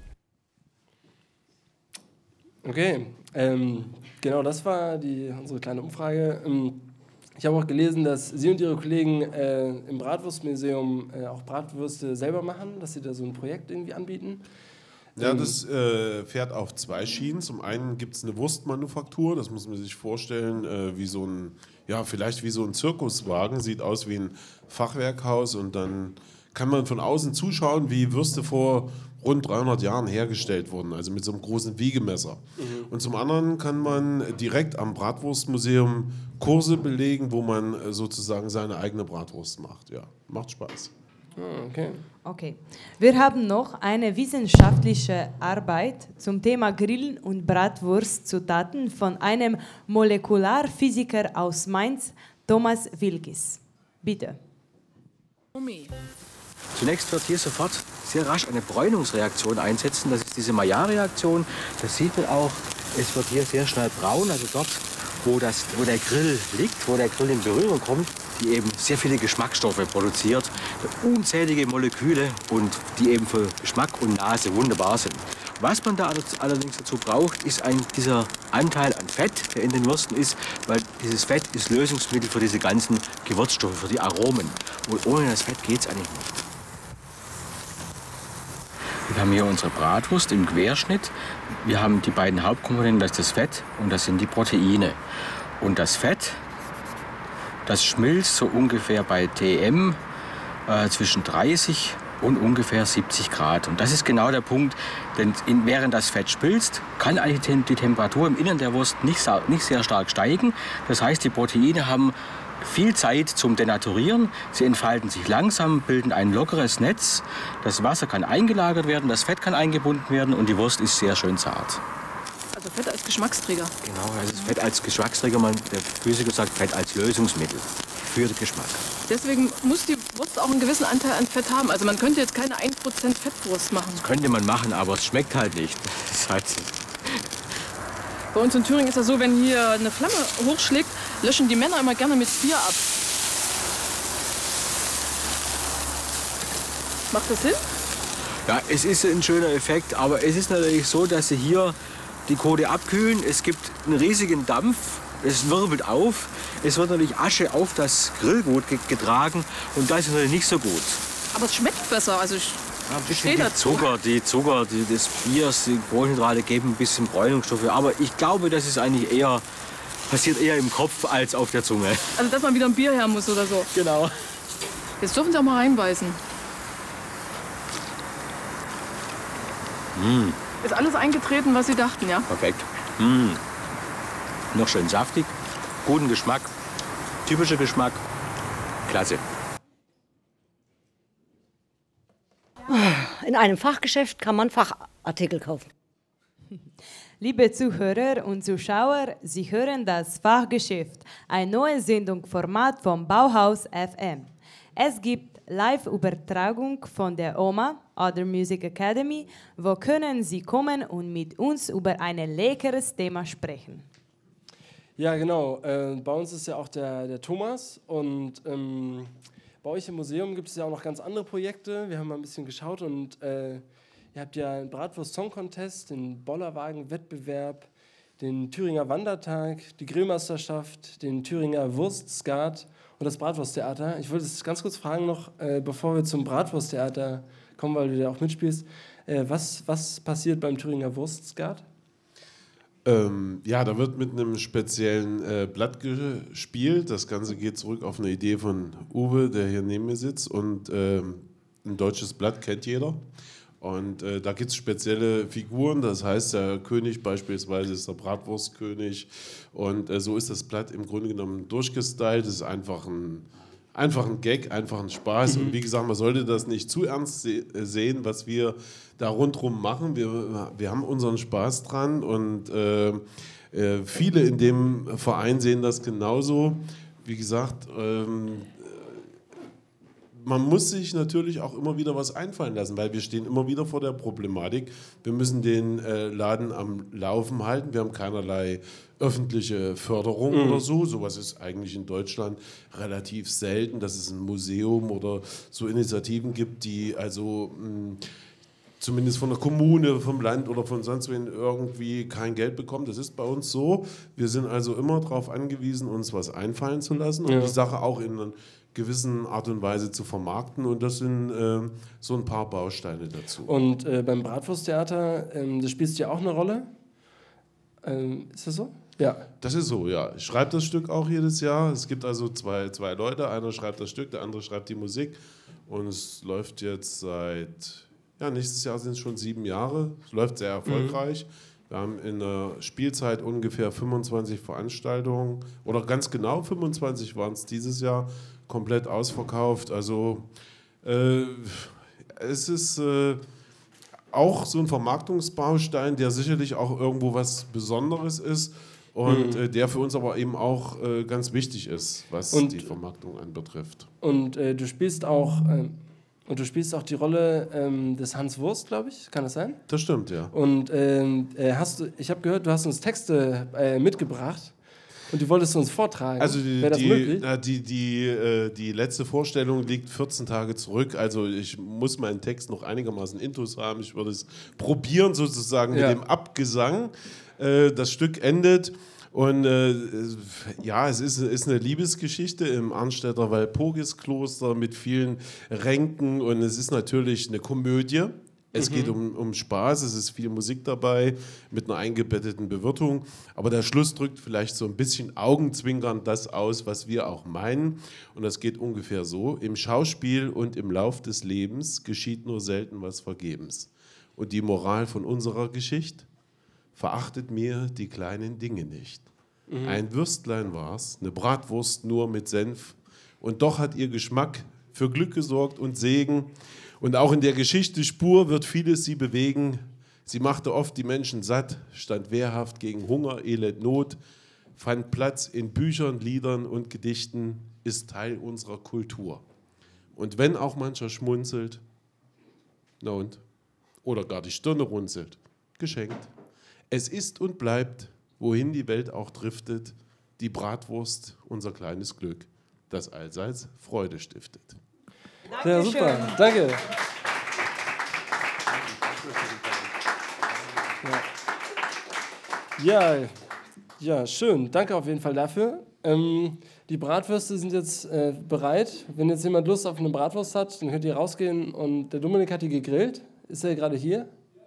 Okay, genau, das war unsere kleine Umfrage. Ich habe auch gelesen, dass Sie und Ihre Kollegen im Bratwurstmuseum auch Bratwürste selber machen, dass Sie da so ein Projekt irgendwie anbieten. Ja, das fährt auf zwei Schienen. Zum einen gibt es eine Wurstmanufaktur, das muss man sich vorstellen, wie so ein, ja, vielleicht wie so ein Zirkuswagen, sieht aus wie ein Fachwerkhaus und dann kann man von außen zuschauen, wie Würste vor rund 300 Jahren hergestellt wurden, also mit so einem großen Wiegemesser. Und zum anderen kann man direkt am Bratwurstmuseum Kurse belegen, wo man sozusagen seine eigene Bratwurst macht. Ja, macht Spaß. Okay. Okay. Wir haben noch eine wissenschaftliche Arbeit zum Thema Grillen und Bratwurstzutaten von einem Molekularphysiker aus Mainz, Thomas Wilkis. Bitte. Zunächst wird hier sofort sehr rasch eine Bräunungsreaktion einsetzen. Das ist diese Maillard-Reaktion. Das sieht man auch. Es wird hier sehr schnell braun. Also dort, wo der Grill liegt, wo der Grill in Berührung kommt, die eben sehr viele Geschmacksstoffe produziert, unzählige Moleküle und die eben für Geschmack und Nase wunderbar sind. Was man da allerdings dazu braucht, ist dieser Anteil an Fett, der in den Würsten ist, weil dieses Fett ist Lösungsmittel für diese ganzen Gewürzstoffe, für die Aromen. Und ohne das Fett geht es eigentlich nicht. Wir haben hier unsere Bratwurst im Querschnitt. Wir haben die beiden Hauptkomponenten, das ist das Fett und das sind die Proteine. Und das Fett, das schmilzt so ungefähr bei TM zwischen 30 und ungefähr 70 Grad. Und das ist genau der Punkt, denn während das Fett schmilzt, kann eigentlich die Temperatur im Innern der Wurst nicht sehr stark steigen. Das heißt, die Proteine haben viel Zeit zum Denaturieren. Sie entfalten sich langsam, bilden ein lockeres Netz. Das Wasser kann eingelagert werden, das Fett kann eingebunden werden und die Wurst ist sehr schön zart. Also Fett als Geschmacksträger. Genau, also Fett als Geschmacksträger, der Physiker sagt Fett als Lösungsmittel für den Geschmack. Deswegen muss die Wurst auch einen gewissen Anteil an Fett haben. Also man könnte jetzt keine 1% Fettwurst machen. Das könnte man machen, aber es schmeckt halt nicht. Das ist halt Bei uns in Thüringen ist das so, wenn hier eine Flamme hochschlägt, löschen die Männer immer gerne mit Bier ab. Macht das Sinn? Ja, es ist ein schöner Effekt, aber es ist natürlich so, dass sie hier die Kohle abkühlen. Es gibt einen riesigen Dampf, es wirbelt auf. Es wird natürlich Asche auf das Grillgut getragen und das ist natürlich nicht so gut. Aber es schmeckt besser. Also ich stehe dazu. Die Zucker, des Biers, die Kohlenhydrate geben ein bisschen Bräunungsstoffe. Aber ich glaube, das ist eigentlich passiert eher im Kopf als auf der Zunge. Also dass man wieder ein Bier her muss oder so. Genau. Jetzt dürfen Sie auch mal reinbeißen. Ist alles eingetreten, was Sie dachten, ja? Perfekt. Noch schön saftig, guten Geschmack, typischer Geschmack, klasse. In einem Fachgeschäft kann man Fachartikel kaufen. Liebe Zuhörer und Zuschauer, Sie hören das Fachgeschäft, eine neue Sendungsformat vom Bauhaus FM. Es gibt Live-Übertragung von der OMA, Other Music Academy, wo können Sie kommen und mit uns über ein leckeres Thema sprechen. Ja, genau. Bei uns ist ja auch der Thomas und bei euch im Museum gibt es ja auch noch ganz andere Projekte. Wir haben mal ein bisschen geschaut und ihr habt ja einen Bratwurst-Song-Contest, den Bollerwagen-Wettbewerb, den Thüringer Wandertag, die Grillmeisterschaft, den Thüringer Wurstskat und das Bratwursttheater. Ich wollte es ganz kurz fragen noch, bevor wir zum Bratwursttheater kommen, weil du da auch mitspielst. Was passiert beim Thüringer Wurstskat? Ja, da wird mit einem speziellen Blatt gespielt. Das Ganze geht zurück auf eine Idee von Uwe, der hier neben mir sitzt. Und ein deutsches Blatt kennt jeder. Und da gibt es spezielle Figuren. Das heißt, der König beispielsweise ist der Bratwurstkönig. Und so ist das Blatt im Grunde genommen durchgestylt. Das ist einfach ein Gag, einfach ein Spaß. Und wie gesagt, man sollte das nicht zu ernst sehen, was wir da rundherum machen. Wir haben unseren Spaß dran und viele in dem Verein sehen das genauso. Wie gesagt, man muss sich natürlich auch immer wieder was einfallen lassen, weil wir stehen immer wieder vor der Problematik. Wir müssen den Laden am Laufen halten. Wir haben keinerlei öffentliche Förderung oder so. Sowas ist eigentlich in Deutschland relativ selten, dass es ein Museum oder so Initiativen gibt, die also zumindest von der Kommune, vom Land oder von sonst wen irgendwie kein Geld bekommen. Das ist bei uns so. Wir sind also immer darauf angewiesen, uns was einfallen zu lassen und die Sache auch in einer gewissen Art und Weise zu vermarkten. Und das sind so ein paar Bausteine dazu. Und beim Bratwursttheater, das spielst du ja auch eine Rolle. Ist das so? Ja. Das ist so, ja. Ich schreibe das Stück auch jedes Jahr. Es gibt also zwei Leute. Einer schreibt das Stück, der andere schreibt die Musik. Und es läuft jetzt seit, nächstes Jahr sind es schon 7 Jahre. Es läuft sehr erfolgreich. Wir haben in der Spielzeit ungefähr 25 Veranstaltungen. Oder ganz genau 25 waren es dieses Jahr. Komplett ausverkauft. Also Es ist auch so ein Vermarktungsbaustein, der sicherlich auch irgendwo was Besonderes ist und der für uns aber eben auch ganz wichtig ist, was die Vermarktung anbetrifft. Und du spielst auch die Rolle des Hans Wurst, glaube ich. Kann das sein? Das stimmt, ja. Und ich habe gehört, du hast uns Texte mitgebracht und die wolltest du uns vortragen. Also Wäre das möglich? Die letzte Vorstellung liegt 14 Tage zurück. Also ich muss meinen Text noch einigermaßen intus haben. Ich würde es probieren sozusagen mit dem Abgesang. Das Stück endet. Und es ist eine Liebesgeschichte im Arnstädter Walpurgiskloster mit vielen Ränken und es ist natürlich eine Komödie. Es geht um Spaß, es ist viel Musik dabei mit einer eingebetteten Bewirtung, aber der Schluss drückt vielleicht so ein bisschen augenzwinkernd das aus, was wir auch meinen. Und das geht ungefähr so: Im Schauspiel und im Lauf des Lebens geschieht nur selten was vergebens. Und die Moral von unserer Geschichte: Verachtet mir die kleinen Dinge nicht. Ein Würstlein war's, eine Bratwurst nur mit Senf. Und doch hat ihr Geschmack für Glück gesorgt und Segen. Und auch in der Geschichte Spur wird vieles sie bewegen. Sie machte oft die Menschen satt, stand wehrhaft gegen Hunger, Elend, Not, fand Platz in Büchern, Liedern und Gedichten, ist Teil unserer Kultur. Und wenn auch mancher schmunzelt, oder gar die Stirne runzelt, geschenkt. Es ist und bleibt, wohin die Welt auch driftet, die Bratwurst, unser kleines Glück, das allseits Freude stiftet. Ja, super. Danke. Ja, schön. Danke auf jeden Fall dafür. Die Bratwürste sind jetzt bereit. Wenn jetzt jemand Lust auf eine Bratwurst hat, dann könnt ihr rausgehen. Und der Dominik hat die gegrillt. Ist er gerade hier?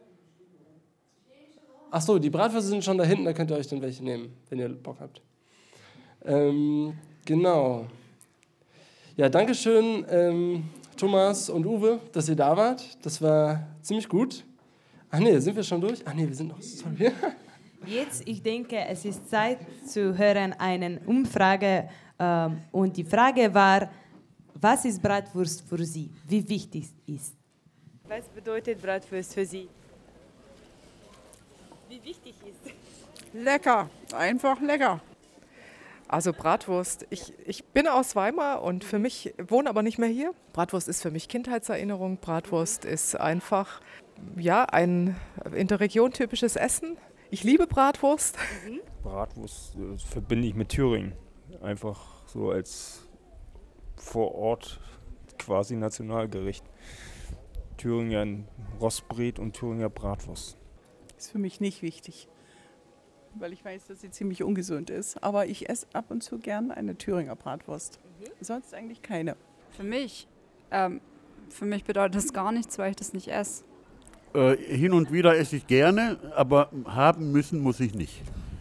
Ach so, die Bratwürste sind schon da hinten. Da könnt ihr euch dann welche nehmen, wenn ihr Bock habt. Genau. Ja, danke schön, Thomas und Uwe, dass ihr da wart. Das war ziemlich gut. Ach nee, sind wir schon durch? Ach nee, wir sind noch. Sorry. Jetzt, ich denke, es ist Zeit zu hören eine Umfrage. Und die Frage war, was ist Bratwurst für Sie? Wie wichtig ist? Was bedeutet Bratwurst für Sie? Wie wichtig ist? Lecker, einfach lecker. Also Bratwurst, ich bin aus Weimar und für mich, wohne aber nicht mehr hier. Bratwurst ist für mich Kindheitserinnerung. Bratwurst ist einfach ein in der Region typisches Essen. Ich liebe Bratwurst. Bratwurst verbinde ich mit Thüringen. Einfach so als vor Ort quasi Nationalgericht. Thüringer Rostbret und Thüringer Bratwurst. Ist für mich nicht wichtig, weil ich weiß, dass sie ziemlich ungesund ist. Aber ich esse ab und zu gern eine Thüringer Bratwurst. Sonst eigentlich keine. Für mich bedeutet das gar nichts, weil ich das nicht esse. Hin und wieder esse ich gerne, aber haben müssen muss ich nicht.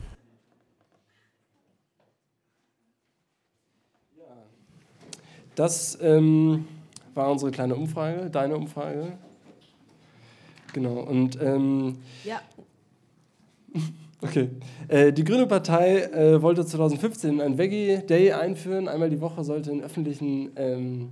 Das war unsere kleine Umfrage, deine Umfrage. Genau, und ja. Okay. Die Grüne Partei wollte 2015 ein Veggie Day einführen. Einmal die Woche sollte in öffentlichen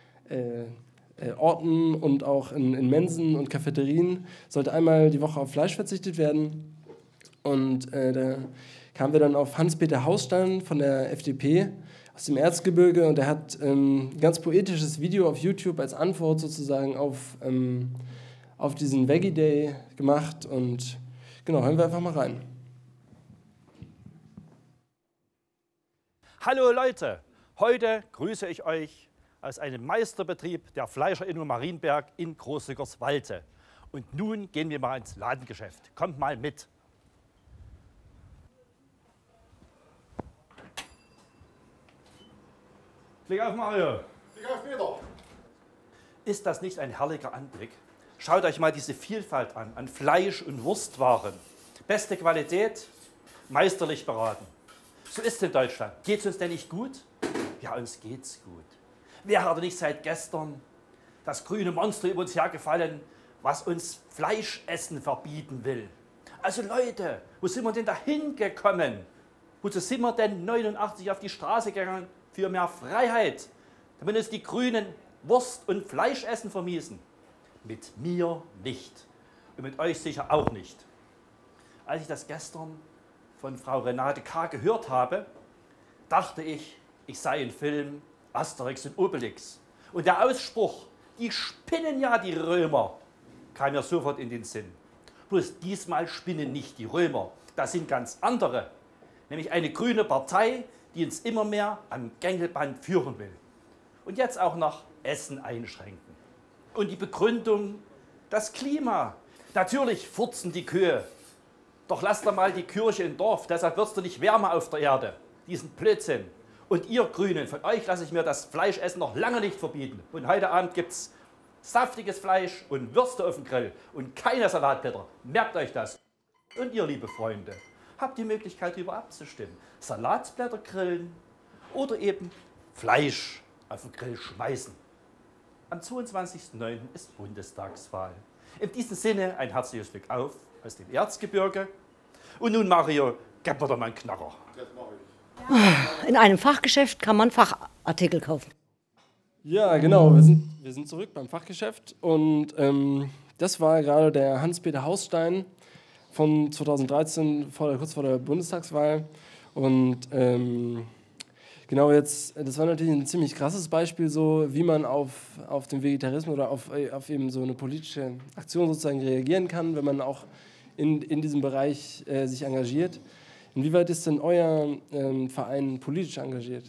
Orten und auch in Mensen und Cafeterien sollte einmal die Woche auf Fleisch verzichtet werden. Und da kamen wir dann auf Hans-Peter Hausstein von der FDP aus dem Erzgebirge und er hat ein ganz poetisches Video auf YouTube als Antwort sozusagen auf diesen Veggie Day gemacht. Und genau, hören wir einfach mal rein. Hallo Leute, heute grüße ich euch aus einem Meisterbetrieb der Fleischerinnung Marienberg in Großsickerswalde. Und nun gehen wir mal ins Ladengeschäft. Kommt mal mit. Klick auf Mario. Klick auf Peter. Ist das nicht ein herrlicher Anblick? Schaut euch mal diese Vielfalt an Fleisch- und Wurstwaren. Beste Qualität, meisterlich beraten. So ist es in Deutschland. Geht's uns denn nicht gut? Ja, uns geht's gut. Wer hat nicht seit gestern das grüne Monster über uns hergefallen, was uns Fleischessen verbieten will? Also Leute, wo sind wir denn da hingekommen? Wozu sind wir denn 89 auf die Straße gegangen für mehr Freiheit? Damit uns die Grünen Wurst- und Fleischessen vermiesen? Mit mir nicht. Und mit euch sicher auch nicht. Als ich das gestern von Frau Renate K. gehört habe, dachte ich, ich sei im Film Asterix und Obelix. Und der Ausspruch, die spinnen ja die Römer, kam mir sofort in den Sinn. Bloß diesmal spinnen nicht die Römer, das sind ganz andere. Nämlich eine grüne Partei, die uns immer mehr am Gängelband führen will. Und jetzt auch noch Essen einschränken. Und die Begründung, das Klima. Natürlich furzen die Kühe. Doch lass doch mal die Kirche im Dorf, deshalb wirst du nicht wärmer auf der Erde. Diesen Blödsinn. Und ihr Grünen, von euch lasse ich mir das Fleischessen noch lange nicht verbieten. Und heute Abend gibt's saftiges Fleisch und Würste auf dem Grill und keine Salatblätter. Merkt euch das. Und ihr, liebe Freunde, habt die Möglichkeit, darüber abzustimmen. Salatblätter grillen oder eben Fleisch auf den Grill schmeißen. Am 22.09. ist Bundestagswahl. In diesem Sinne ein herzliches Glück auf aus dem Erzgebirge. Und nun, Mario, gib mir doch mal einen Knacker. In einem Fachgeschäft kann man Fachartikel kaufen. Ja, genau. Wir sind zurück beim Fachgeschäft. Und das war gerade der Hans-Peter Hausstein von 2013, kurz vor der Bundestagswahl. Und genau jetzt, das war natürlich ein ziemlich krasses Beispiel, so wie man auf den Vegetarismus oder auf eben so eine politische Aktion sozusagen reagieren kann, wenn man auch in diesem Bereich sich engagiert. Inwieweit ist denn euer Verein politisch engagiert?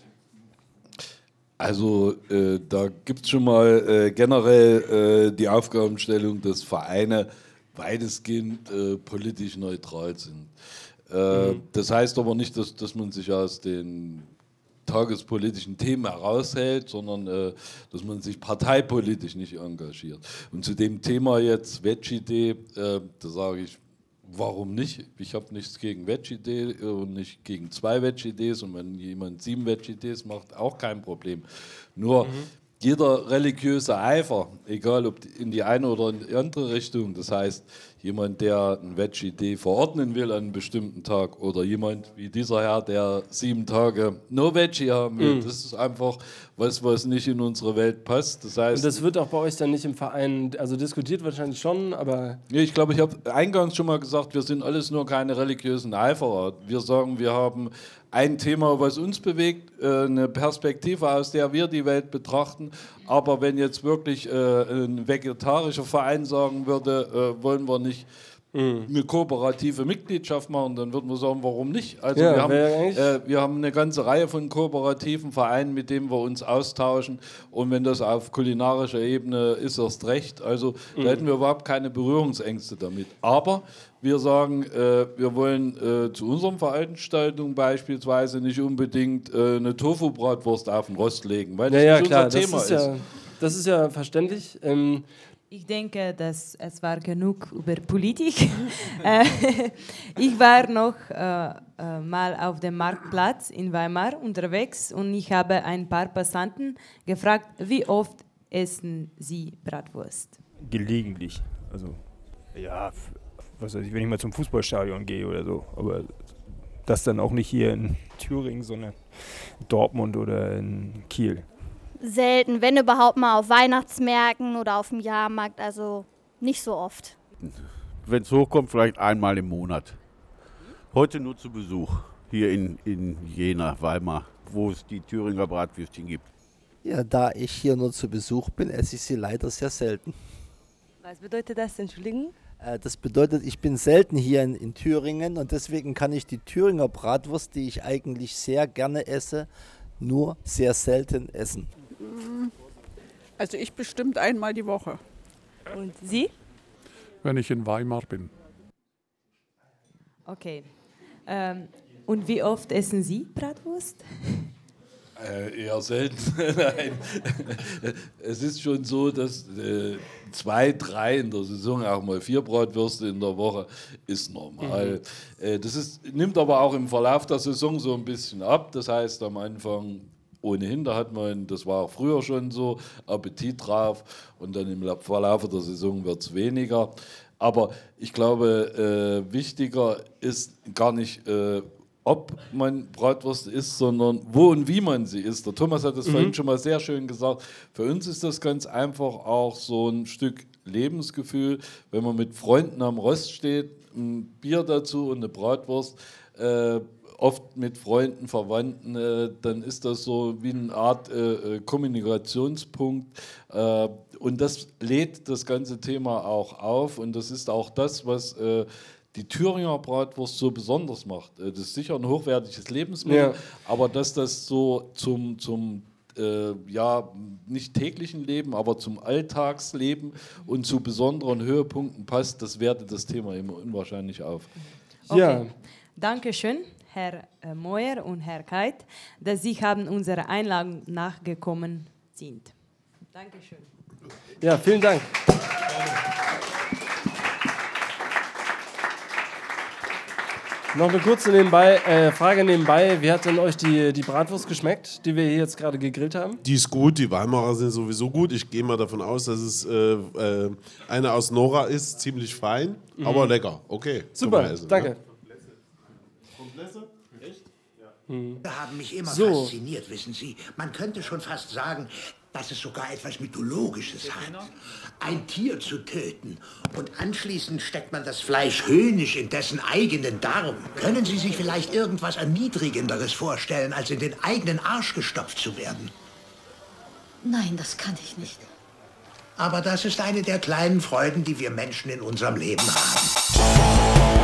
Also da gibt es schon mal generell die Aufgabenstellung, dass Vereine weitestgehend politisch neutral sind. Das heißt aber nicht, dass man sich aus den tagespolitischen Themen heraushält, sondern dass man sich parteipolitisch nicht engagiert. Und zu dem Thema jetzt Veggie-Idee, da sage ich, warum nicht? Ich habe nichts gegen Veggie-Idee und nicht gegen 2 Veggie-Idees und wenn jemand 7 Veggie-Idees macht, auch kein Problem. Nur jeder religiöse Eifer, egal ob in die eine oder in die andere Richtung, das heißt, jemand, der ein Veggie-Idee verordnen will an einem bestimmten Tag oder jemand wie dieser Herr, der 7 Tage No Veggie haben will, das ist einfach was nicht in unsere Welt passt. Das heißt, und das wird auch bei euch dann nicht im Verein, also diskutiert wahrscheinlich schon, aber... Nee, ich glaube, ich habe eingangs schon mal gesagt, wir sind alles nur keine religiösen Eiferer. Wir sagen, wir haben ein Thema, was uns bewegt, eine Perspektive, aus der wir die Welt betrachten. Aber wenn jetzt wirklich ein vegetarischer Verein sagen würde, wollen wir nicht eine kooperative Mitgliedschaft machen, dann würden wir sagen, warum nicht? Also ja, wir haben eine ganze Reihe von kooperativen Vereinen, mit denen wir uns austauschen. Und wenn das auf kulinarischer Ebene ist, erst recht. Also da hätten wir überhaupt keine Berührungsängste damit. Aber wir sagen, wir wollen zu unseren Veranstaltungen beispielsweise nicht unbedingt eine Tofu-Bratwurst auf den Rost legen, weil das nicht unser Thema ist. Ja, das ist ja verständlich. Ich denke, dass es war genug über Politik. Ich war noch mal auf dem Marktplatz in Weimar unterwegs und ich habe ein paar Passanten gefragt, wie oft essen sie Bratwurst? Gelegentlich. Also, ja, was weiß ich, wenn ich mal zum Fußballstadion gehe oder so. Aber das dann auch nicht hier in Thüringen, sondern in Dortmund oder in Kiel. Selten, wenn überhaupt mal auf Weihnachtsmärkten oder auf dem Jahrmarkt, also nicht so oft. Wenn es hochkommt, vielleicht einmal im Monat. Heute nur zu Besuch, hier in Jena, Weimar, wo es die Thüringer Bratwürstchen gibt. Ja, da ich hier nur zu Besuch bin, esse ich sie leider sehr selten. Was bedeutet das, Entschuldigung? Das bedeutet, ich bin selten hier in Thüringen und deswegen kann ich die Thüringer Bratwurst, die ich eigentlich sehr gerne esse, nur sehr selten essen. Also ich bestimmt einmal die Woche. Und Sie? Wenn ich in Weimar bin. Okay. Und wie oft essen Sie Bratwurst? Eher selten. Nein. Es ist schon so, dass 2, 3 in der Saison, auch mal 4 Bratwürste in der Woche, ist normal. Das nimmt aber auch im Verlauf der Saison so ein bisschen ab. Das heißt, am Anfang ohnehin, da hat man, das war auch früher schon so, Appetit drauf und dann im Verlauf der Saison wird es weniger. Aber ich glaube, wichtiger ist gar nicht, ob man Bratwurst isst, sondern wo und wie man sie isst. Der Thomas hat das vorhin schon mal sehr schön gesagt. Für uns ist das ganz einfach auch so ein Stück Lebensgefühl, wenn man mit Freunden am Rost steht, ein Bier dazu und eine Bratwurst, oft mit Freunden, Verwandten, dann ist das so wie eine Art Kommunikationspunkt. Und das lädt das ganze Thema auch auf. Und das ist auch das, was die Thüringer Bratwurst so besonders macht. Das ist sicher ein hochwertiges Lebensmittel, aber dass das so zum nicht täglichen Leben, aber zum Alltagsleben und zu besonderen Höhepunkten passt, das wertet das Thema immer unwahrscheinlich auf. Okay. Ja. Dankeschön, Herr Moyer und Herr Keit, dass Sie haben unserer Einladung nachgekommen sind. Dankeschön. Ja, vielen Dank. Noch eine kurze Frage nebenbei. Wie hat denn euch die Bratwurst geschmeckt, die wir hier jetzt gerade gegrillt haben? Die ist gut, die Weimarer sind sowieso gut. Ich gehe mal davon aus, dass es eine aus Nora ist, ziemlich fein, aber lecker. Okay. Super, danke. Ja. Komplesse? Echt? Ja. Haben mich immer fasziniert, wissen Sie. Man könnte schon fast sagen, dass es sogar etwas Mythologisches hat. Ein Tier zu töten und anschließend steckt man das Fleisch höhnisch in dessen eigenen Darm. Können Sie sich vielleicht irgendwas Erniedrigenderes vorstellen, als in den eigenen Arsch gestopft zu werden? Nein, das kann ich nicht. Aber das ist eine der kleinen Freuden, die wir Menschen in unserem Leben haben.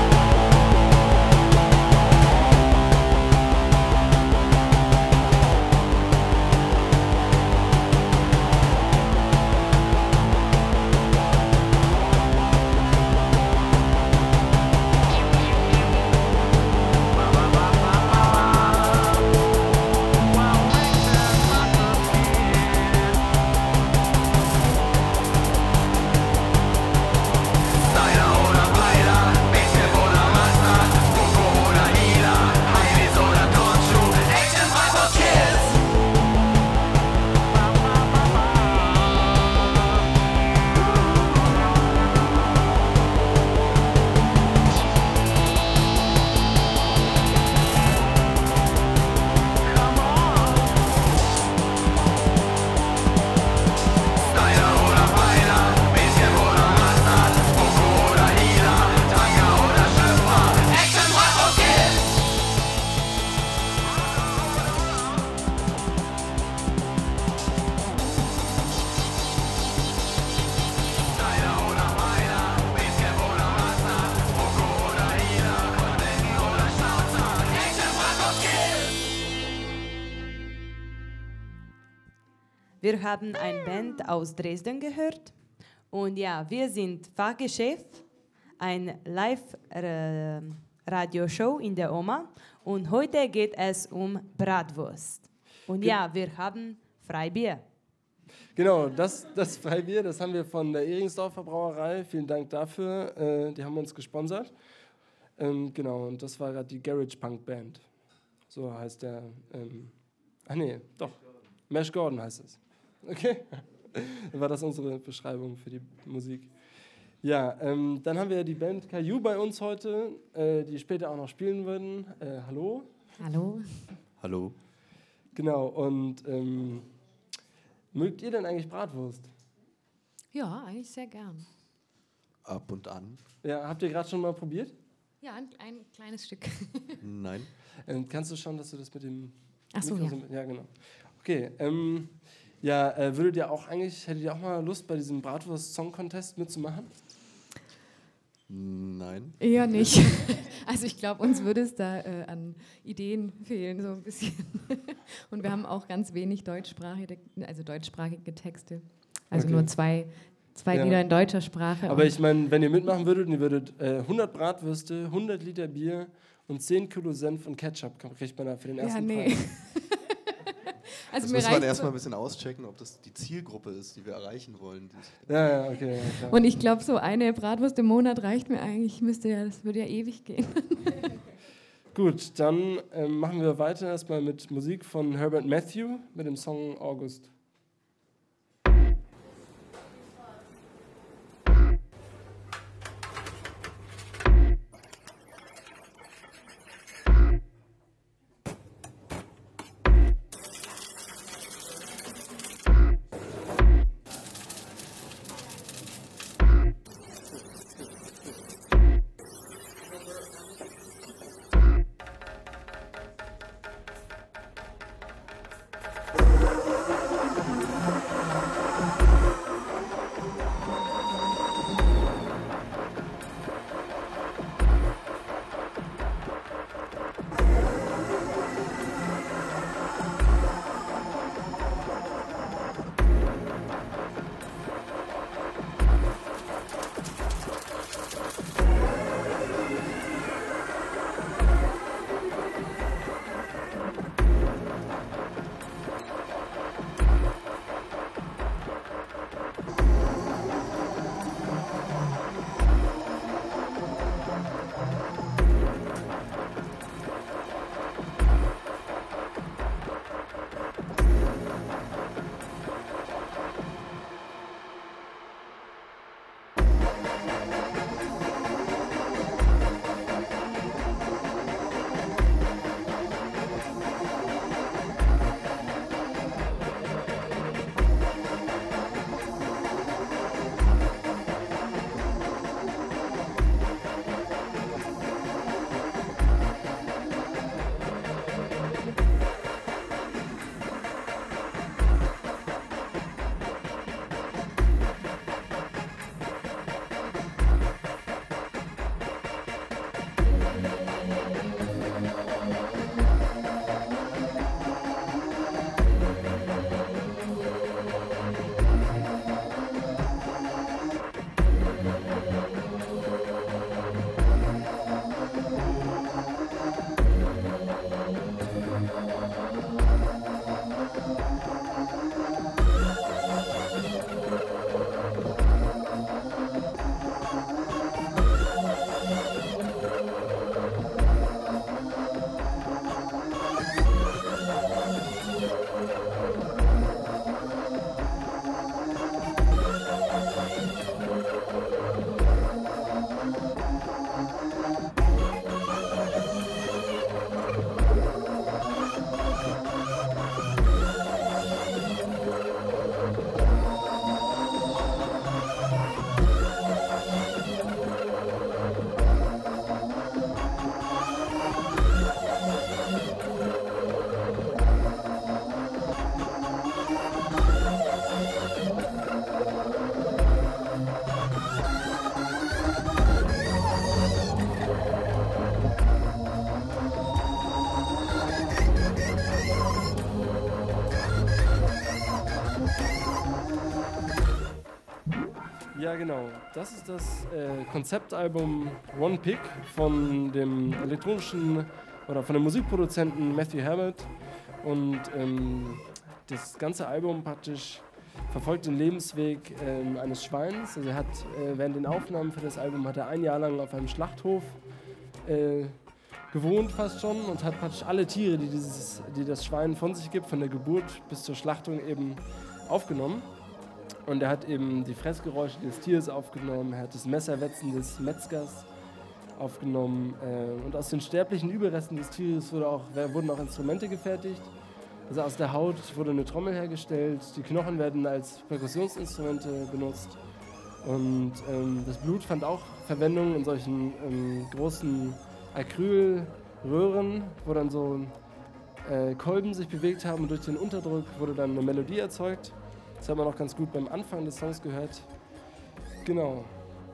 Wir haben eine Band aus Dresden gehört und ja, wir sind Fachgeschäft, ein Live-Radioshow in der OMA und heute geht es um Bratwurst. Und ja, wir haben Freibier. Genau, das Freibier, das haben wir von der Ehringsdorfer Brauerei. Vielen Dank dafür, die haben uns gesponsert. Genau, und das war gerade die Garage Punk Band. So heißt der. Mesh Gordon heißt es. Okay, dann war das unsere Beschreibung für die Musik. Ja, dann haben wir die Band Caillou bei uns heute, die später auch noch spielen würden. Hallo. Hallo. Hallo. Genau, und mögt ihr denn eigentlich Bratwurst? Ja, eigentlich sehr gern. Ab und an. Ja, habt ihr gerade schon mal probiert? Ja, ein kleines Stück. Nein. Kannst du schauen, dass du das mit dem... Ach so, ja. Ja, genau. Okay, hättet ihr auch mal Lust, bei diesem Bratwurst-Song-Contest mitzumachen? Nein. Eher nicht. Also ich glaube, uns würde es da an Ideen fehlen, so ein bisschen. Und wir haben auch ganz wenig deutschsprachige Texte. Also okay. nur zwei Lieder in deutscher Sprache. Aber ich meine, wenn ihr mitmachen würdet und ihr würdet 100 Bratwürste, 100 Liter Bier und 10 Kilo Senf und Ketchup, kriegt man da für den ersten Preis. Also das muss man erstmal ein bisschen auschecken, ob das die Zielgruppe ist, die wir erreichen wollen. Ja, okay. Ja, klar. Und ich glaube, so eine Bratwurst im Monat reicht mir eigentlich. Das würde ja ewig gehen. Gut, dann machen wir weiter erstmal mit Musik von Herbert Matthew mit dem Song August. Ja, genau. Das ist das Konzeptalbum One Pick von dem elektronischen oder von dem Musikproduzenten Matthew Herbert. Und das ganze Album praktisch verfolgt den Lebensweg eines Schweins. Also er hat während den Aufnahmen für das Album hat er 1 Jahr lang auf einem Schlachthof gewohnt fast schon und hat praktisch alle Tiere, die das Schwein von sich gibt, von der Geburt bis zur Schlachtung eben aufgenommen. Und er hat eben die Fressgeräusche des Tieres aufgenommen, er hat das Messerwetzen des Metzgers aufgenommen und aus den sterblichen Überresten des Tieres wurden auch Instrumente gefertigt. Also aus der Haut wurde eine Trommel hergestellt, die Knochen werden als Perkussionsinstrumente benutzt und das Blut fand auch Verwendung in solchen großen Acrylröhren, wo dann so Kolben sich bewegt haben und durch den Unterdruck wurde dann eine Melodie erzeugt. Das hat man auch ganz gut beim Anfang des Songs gehört. Genau.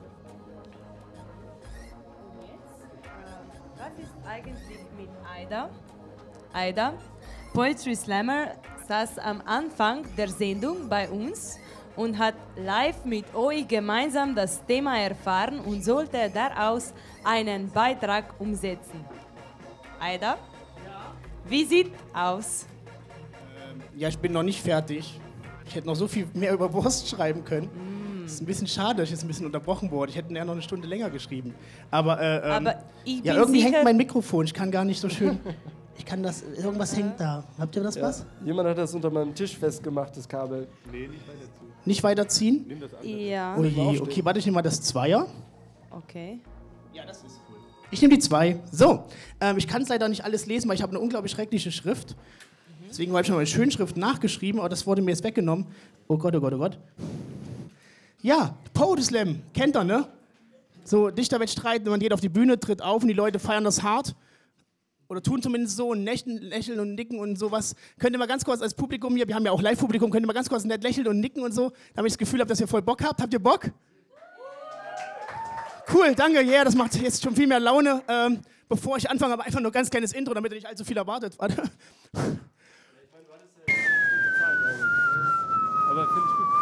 Was ist eigentlich mit Aida? Aida, Poetry Slammer, saß am Anfang der Sendung bei uns und hat live mit euch gemeinsam das Thema erfahren und sollte daraus einen Beitrag umsetzen. Aida? Ja. Wie sieht aus? Ja, ich bin noch nicht fertig. Ich hätte noch so viel mehr über Wurst schreiben können. Das ist ein bisschen schade, dass ich jetzt ein bisschen unterbrochen wurde. Ich hätte eher noch eine Stunde länger geschrieben. Aber ich ja, bin irgendwie sicher, hängt mein Mikrofon. Ich kann gar nicht so schön. Ich kann das. Irgendwas hängt da. Habt ihr das was? Jemand hat das unter meinem Tisch festgemacht, das Kabel. Nee, nicht weiterziehen. Nicht weiterziehen? Nimm das andere. Ja. Oh je, okay, warte, ich nehme mal das Zweier. Okay. Ja, das ist cool. Ich nehme die 2. So, ich kann es leider nicht alles lesen, weil ich habe eine unglaublich schreckliche Schrift. Deswegen habe ich schon mal eine Schönschrift nachgeschrieben, aber das wurde mir jetzt weggenommen. Oh Gott, oh Gott, oh Gott. Ja, Poetry Slam, kennt ihr, ne? So Dichterwettstreiten, man geht auf die Bühne, tritt auf und die Leute feiern das hart. Oder tun zumindest so und lächeln und nicken und sowas. Könnt ihr mal ganz kurz als Publikum hier, wir haben ja auch Live-Publikum, könnt ihr mal ganz kurz nett lächeln und nicken und so, damit ich das Gefühl habe, dass ihr voll Bock habt. Habt ihr Bock? Cool, danke, ja, das macht jetzt schon viel mehr Laune. Bevor ich anfange, aber einfach nur ein ganz kleines Intro, damit ihr nicht allzu viel erwartet. Warte. Aber finde ich gut.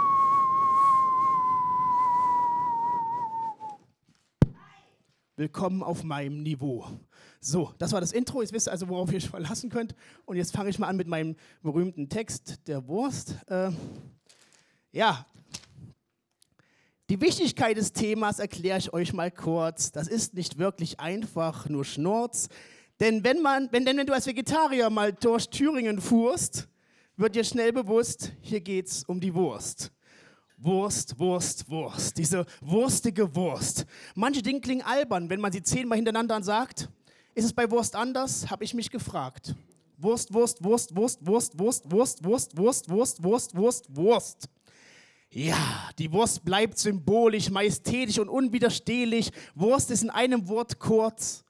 Willkommen auf meinem Niveau. So, das war das Intro. Jetzt wisst ihr also, worauf ihr euch verlassen könnt. Und jetzt fange ich mal an mit meinem berühmten Text der Wurst. Ja, die Wichtigkeit des Themas erkläre ich euch mal kurz. Das ist nicht wirklich einfach, nur Schnurz. Denn wenn du als Vegetarier mal durch Thüringen fuhrst, wird dir schnell bewusst, hier geht's um die Wurst. Wurst, Wurst, Wurst. Diese wurstige Wurst. Manche Dinge klingen albern, wenn man sie 10-mal hintereinander sagt. Ist es bei Wurst anders? Habe ich mich gefragt. Wurst, Wurst, Wurst, Wurst, Wurst, Wurst, Wurst, Wurst, Wurst, Wurst, Wurst, Wurst, Wurst. Ja, die Wurst bleibt symbolisch, majestätisch und unwiderstehlich. Wurst ist in einem Wort kurz.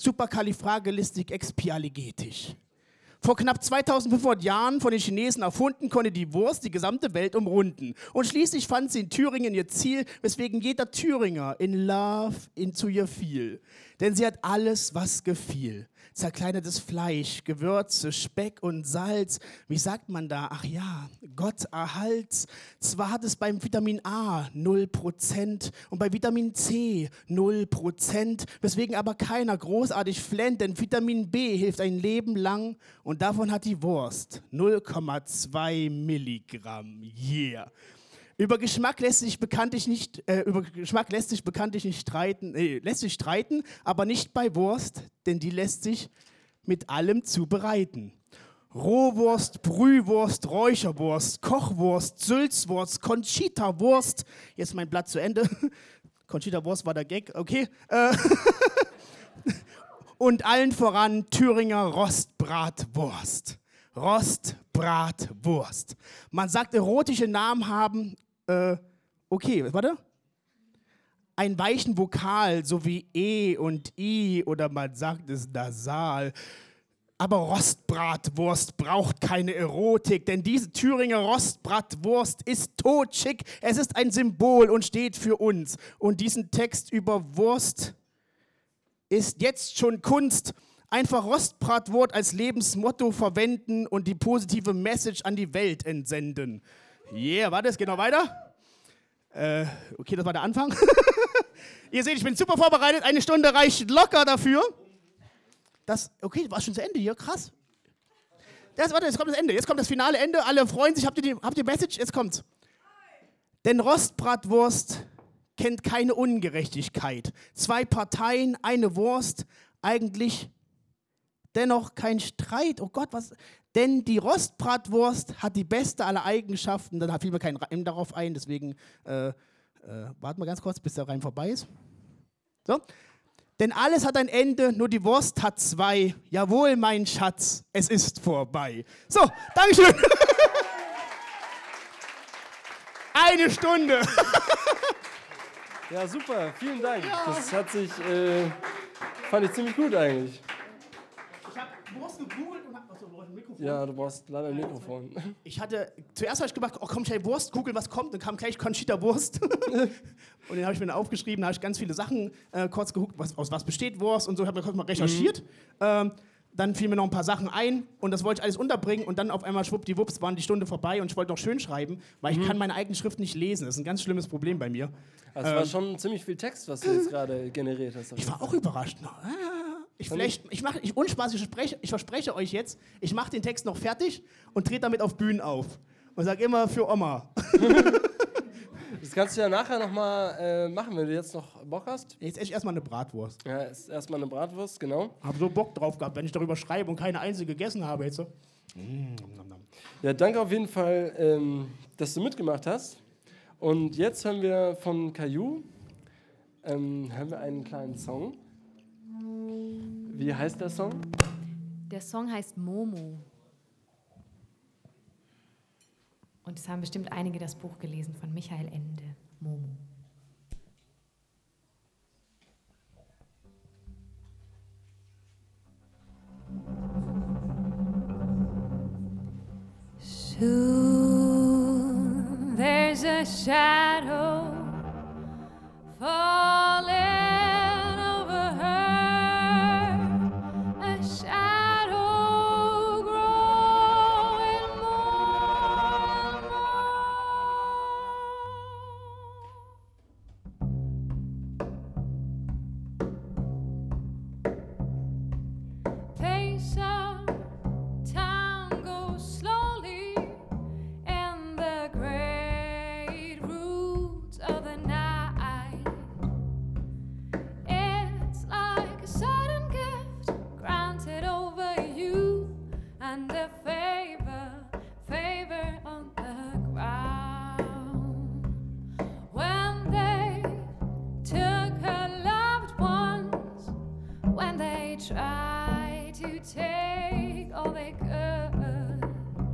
Superkalifragilistikexpialigetisch. Vor knapp 2500 Jahren von den Chinesen erfunden, konnte die Wurst die gesamte Welt umrunden. Und schließlich fand sie in Thüringen ihr Ziel, weswegen jeder Thüringer in Love zu ihr fiel. Denn sie hat alles, was gefiel. Zerkleinertes Fleisch, Gewürze, Speck und Salz. Wie sagt man da? Ach ja, Gott erhalt's. Zwar hat es beim Vitamin A 0% und bei Vitamin C 0%, weswegen aber keiner großartig flennt, denn Vitamin B hilft ein Leben lang und davon hat die Wurst 0,2 Milligramm. Yeah. Über Geschmack lässt sich bekanntlich nicht streiten, aber nicht bei Wurst, denn die lässt sich mit allem zubereiten. Rohwurst, Brühwurst, Räucherwurst, Kochwurst, Sülzwurst, Conchita-Wurst. Jetzt mein Blatt zu Ende. Conchita-Wurst war der Gag, okay. Und allen voran Thüringer Rostbratwurst. Rostbratwurst. Man sagt, erotische Namen haben, okay, warte. Einen weichen Vokal, so wie E und I, oder man sagt es nasal. Aber Rostbratwurst braucht keine Erotik, denn diese Thüringer Rostbratwurst ist totschick. Es ist ein Symbol und steht für uns. Und diesen Text über Wurst ist jetzt schon Kunst. Einfach Rostbratwurst als Lebensmotto verwenden und die positive Message an die Welt entsenden. Yeah, warte, es geht noch weiter. Okay, das war der Anfang. Ihr seht, ich bin super vorbereitet. 1 Stunde reicht locker dafür. Okay, war schon zu Ende hier, krass. Warte, jetzt kommt das Ende. Jetzt kommt das finale Ende. Alle freuen sich. Habt ihr Message? Jetzt kommt's. Denn Rostbratwurst kennt keine Ungerechtigkeit. 2 Parteien, eine Wurst, eigentlich dennoch kein Streit. Oh Gott, was? Denn die Rostbratwurst hat die beste aller Eigenschaften. Dann fiel mir kein Reim darauf ein, deswegen warten wir ganz kurz, bis der Reim vorbei ist. So. Denn alles hat ein Ende, nur die Wurst hat 2. Jawohl, mein Schatz, es ist vorbei. So, Dankeschön. 1 Stunde. Ja, super, vielen Dank. Ja. Das hat sich, fand ich ziemlich gut eigentlich. Ich habe Wurst gegoogelt und habe ein Mikrofon. Ja, du brauchst leider ein Mikrofon. Zuerst habe ich gedacht, oh komm, schnell Wurst, googeln, was kommt. Dann kam gleich Conchita Wurst. Und den habe ich mir dann aufgeschrieben, da habe ich ganz viele Sachen kurz geguckt, aus was besteht Wurst und so, habe mir kurz mal recherchiert. Dann fielen mir noch ein paar Sachen ein und das wollte ich alles unterbringen und dann auf einmal schwuppdiwupps waren die Stunde vorbei und ich wollte noch schön schreiben, weil ich kann meine eigene Schrift nicht lesen. Das ist ein ganz schlimmes Problem bei mir. Also es war schon ziemlich viel Text, was du jetzt gerade generiert hast. Ich war auch überrascht. Ich verspreche euch jetzt, ich mache den Text noch fertig und trete damit auf Bühnen auf. Und sage immer für Oma. Das kannst du ja nachher nochmal machen, wenn du jetzt noch Bock hast. Jetzt esse ich erstmal eine Bratwurst. Ja, ist erstmal eine Bratwurst, genau. Hab so Bock drauf gehabt, wenn ich darüber schreibe und keine einzige gegessen habe jetzt. Ja, danke auf jeden Fall, dass du mitgemacht hast. Und jetzt hören wir von Caillou einen kleinen Song. Wie heißt der Song? Der Song heißt Momo. Und es haben bestimmt einige das Buch gelesen von Michael Ende, Momo. Soon there's a shadow falling over her, a shadow growing more and more. Pace of time goes slowly, and the great roots of the night. It's like a sudden gift granted over you, and a favor on the ground. When they took her loved ones, when they tried to take all they could,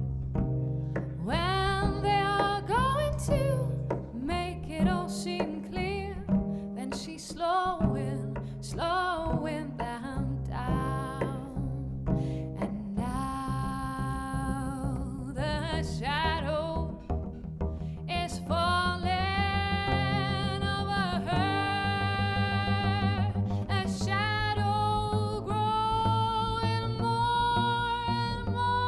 when they are going to make it all seem clear, then she's slowing them down. And now the shadow is falling over her, a shadow growing more and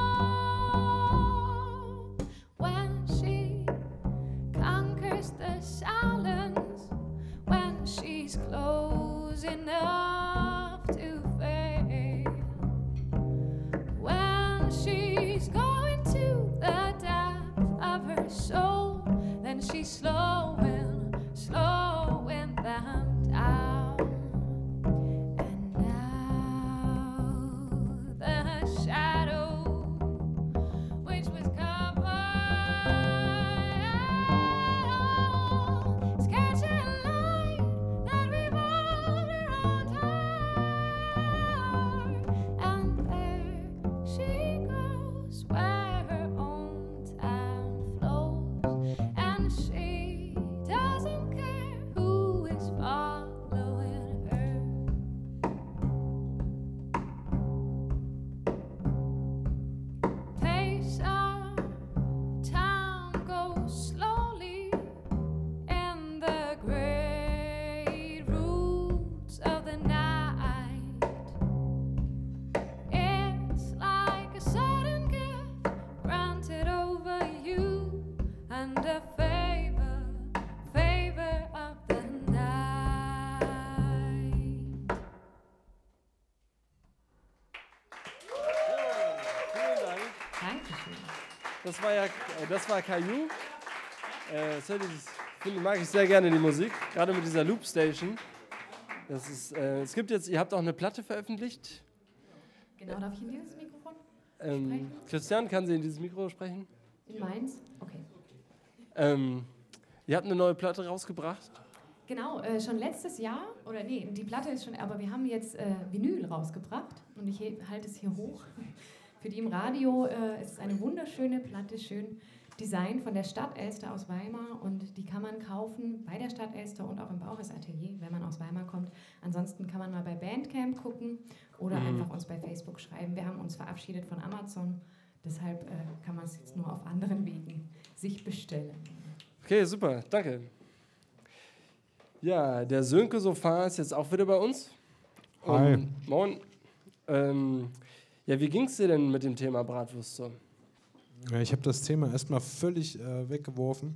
more. When she conquers the silence, when she's close enough to fail, when she's going to the depth of her soul, then she's slowing them down. And now the shadow which was covered is catching light that revolved around her, and there she goes where her own time flows, and she doesn't care who is following her. Pace of time goes slowly, and the great roots of the night. It's like a sudden gift granted over you, and a das war Caillou. Mag ich sehr gerne die Musik, gerade mit dieser Loop Station. Es gibt jetzt, ihr habt auch eine Platte veröffentlicht. Genau, darf ich in dieses Mikrofon sprechen? Christian, kann sie in dieses Mikro sprechen? In meins? Okay. Ihr habt eine neue Platte rausgebracht? Genau, schon letztes Jahr, oder nee, die Platte ist schon, aber wir haben jetzt Vinyl rausgebracht und ich halte es hier hoch. Für die im Radio ist es eine wunderschöne Platte, schön designt von der Stadt Elster aus Weimar und die kann man kaufen bei der Stadt Elster und auch im Bauhaus Atelier, wenn man aus Weimar kommt. Ansonsten kann man mal bei Bandcamp gucken oder einfach uns bei Facebook schreiben. Wir haben uns verabschiedet von Amazon, deshalb kann man es jetzt nur auf anderen Wegen sich bestellen. Okay, super, danke. Ja, der Sönke Sofan ist jetzt auch wieder bei uns. Hi. Moin. Ja, wie ging es dir denn mit dem Thema Bratwurst so? Ja, ich habe das Thema erstmal völlig weggeworfen,